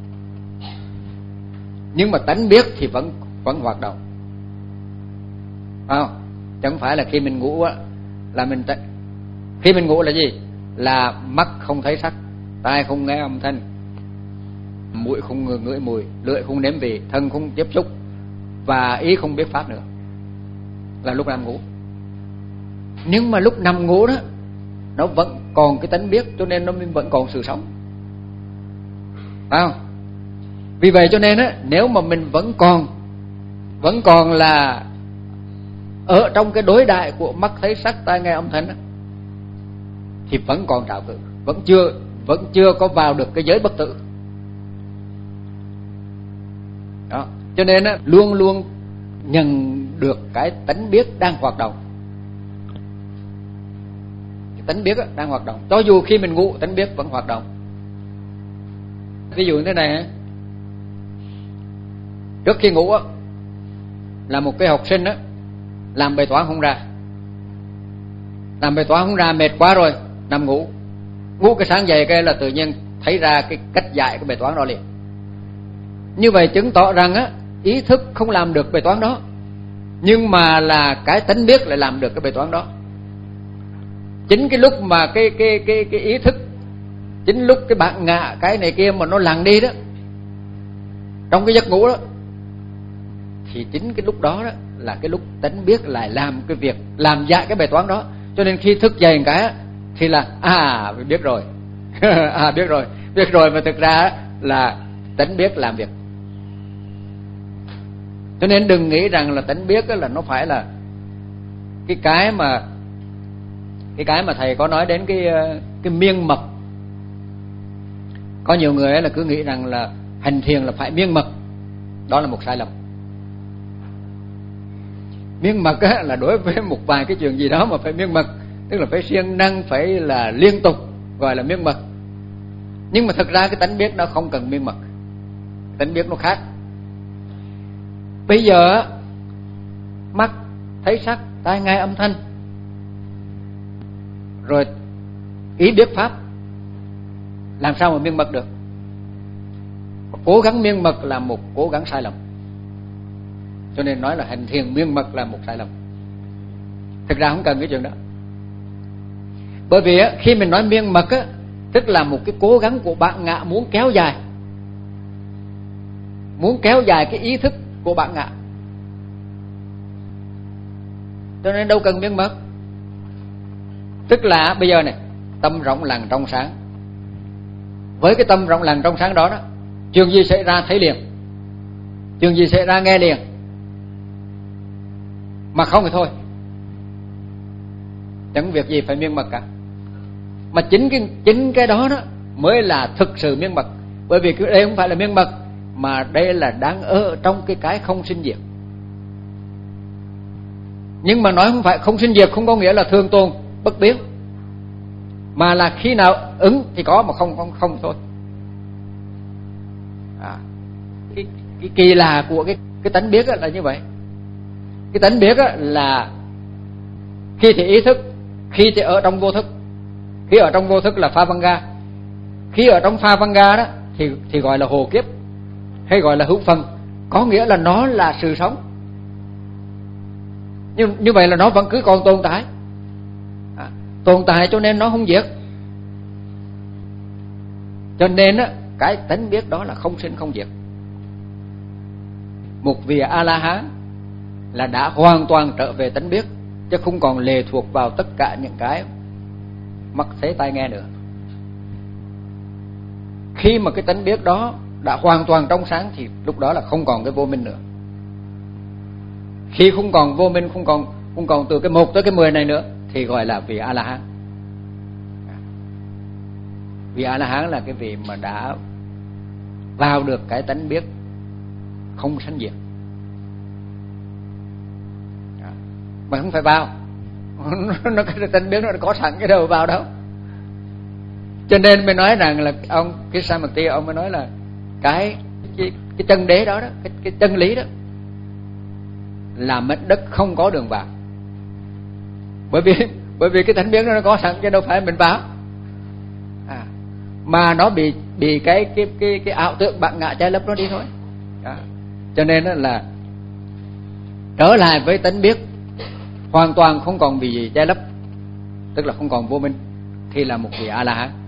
A: nhưng mà tánh biết thì vẫn vẫn hoạt động, không? Chẳng phải là khi mình ngủ á là mình t... khi mình ngủ là gì? Là mắt không thấy sắc, tai không nghe âm thanh, mũi không ngửi mùi, lưỡi không nếm vị, thân không tiếp xúc, và ý không biết pháp nữa, là lúc nằm ngủ. Nhưng mà lúc nằm ngủ đó nó vẫn còn cái tánh biết, cho nên nó vẫn còn sự sống, phải không? Vì vậy cho nên á, nếu mà mình vẫn còn vẫn còn là ở trong cái đối đại của mắt thấy sắc tai nghe âm thanh á, thì vẫn còn trạo cử, vẫn chưa vẫn chưa có vào được cái giới bất tử. Đó, cho nên á, luôn luôn nhận được cái tánh biết đang hoạt động. Cái tánh biết á, đang hoạt động, cho dù khi mình ngủ tánh biết vẫn hoạt động. Ví dụ như thế này á, trước khi ngủ á, là một cái học sinh á, làm bài toán không ra, làm bài toán không ra mệt quá rồi, nằm ngủ, ngủ cái sáng dậy cái là tự nhiên thấy ra cái cách giải cái bài toán đó liền. Như vậy chứng tỏ rằng á, ý thức không làm được bài toán đó, nhưng mà là cái tánh biết lại làm được cái bài toán đó. Chính cái lúc mà cái cái cái cái ý thức, chính lúc cái bản ngã cái này kia mà nó lặng đi đó, trong cái giấc ngủ đó, thì chính cái lúc đó đó là cái lúc tánh biết lại làm cái việc làm giải cái bài toán đó. Cho nên khi thức dậy một cái thì là à biết rồi à biết rồi biết rồi mà thực ra là tánh biết làm việc. Cho nên đừng nghĩ rằng là tánh biết là nó phải là cái cái mà cái cái mà thầy có nói đến cái cái miên mật. Có nhiều người là cứ nghĩ rằng là hành thiền là phải miên mật, đó là một sai lầm. Miên mật á, là đối với một vài cái chuyện gì đó mà phải miên mật, tức là phải siêng năng, phải là liên tục, gọi là miên mật. Nhưng mà thực ra cái tánh biết nó không cần miên mật, tánh biết nó khác. Bây giờ mắt thấy sắc, tai nghe âm thanh, rồi ý biết pháp, làm sao mà miên mật được? Cố gắng miên mật là một cố gắng sai lầm. Cho nên nói là hành thiền miên mật là một sai lầm. Thực ra không cần cái chuyện đó. Bởi vì á, khi mình nói miên mật á, tức là một cái cố gắng của bạn ngã muốn kéo dài, muốn kéo dài cái ý thức của bạn ngã. Cho nên đâu cần miên mật. Tức là bây giờ này, tâm rộng lặng trong sáng, với cái tâm rộng lặng trong sáng đó đó, chuyện gì xảy ra thấy liền, chuyện gì xảy ra nghe liền, mà không thì thôi, chẳng việc gì phải miên mật cả. Mà chính cái chính cái đó đó mới là thực sự miên mật. Bởi vì đây không phải là miên mật, mà đây là đang ở trong cái cái không sinh diệt. Nhưng mà nói không phải không sinh diệt không có nghĩa là thường tồn bất biến, mà là khi nào ứng thì có, mà không không không thôi. À, cái, cái kỳ lạ của cái cái tánh biết là như vậy. Cái tánh biết là khi thì ý thức, khi thì ở trong vô thức. Khi ở trong vô thức là pha văn ga, khi ở trong pha văn ga đó thì thì gọi là hồ kiếp, hay gọi là hữu phần, có nghĩa là nó là sự sống. Như, như vậy là nó vẫn cứ còn tồn tại, à, tồn tại cho nên nó không diệt. Cho nên á, cái tánh biết đó là không sinh không diệt. Một vị A-la-hán là đã hoàn toàn trở về tánh biết, chứ không còn lệ thuộc vào tất cả những cái mắt thấy tai nghe nữa. Khi mà cái tánh biết đó đã hoàn toàn trong sáng thì lúc đó là không còn cái vô minh nữa. Khi không còn vô minh, không còn không còn từ cái một tới cái mười này nữa thì gọi là vị A-la-hán. Vị A-la-hán là cái vị mà đã vào được cái tánh biết không sanh diệt. Mà không phải vào, nó cái tánh biết nó có sẵn cái đầu vào đâu. Cho nên mới nói rằng là ông Krishnamurti ông mới nói là cái cái, cái chân đế đó đó, cái, cái chân lý đó là mảnh đất không có đường vào. Bởi vì bởi vì cái tánh biết nó có sẵn chứ đâu phải mình vào. À, mà nó bị bị cái cái cái cái ảo tưởng bạn ngã che lấp nó đi thôi. À, cho nên là trở lại với tánh biết hoàn toàn không còn bị gì che lấp, tức là không còn vô minh, thì là một vị A-la-hán.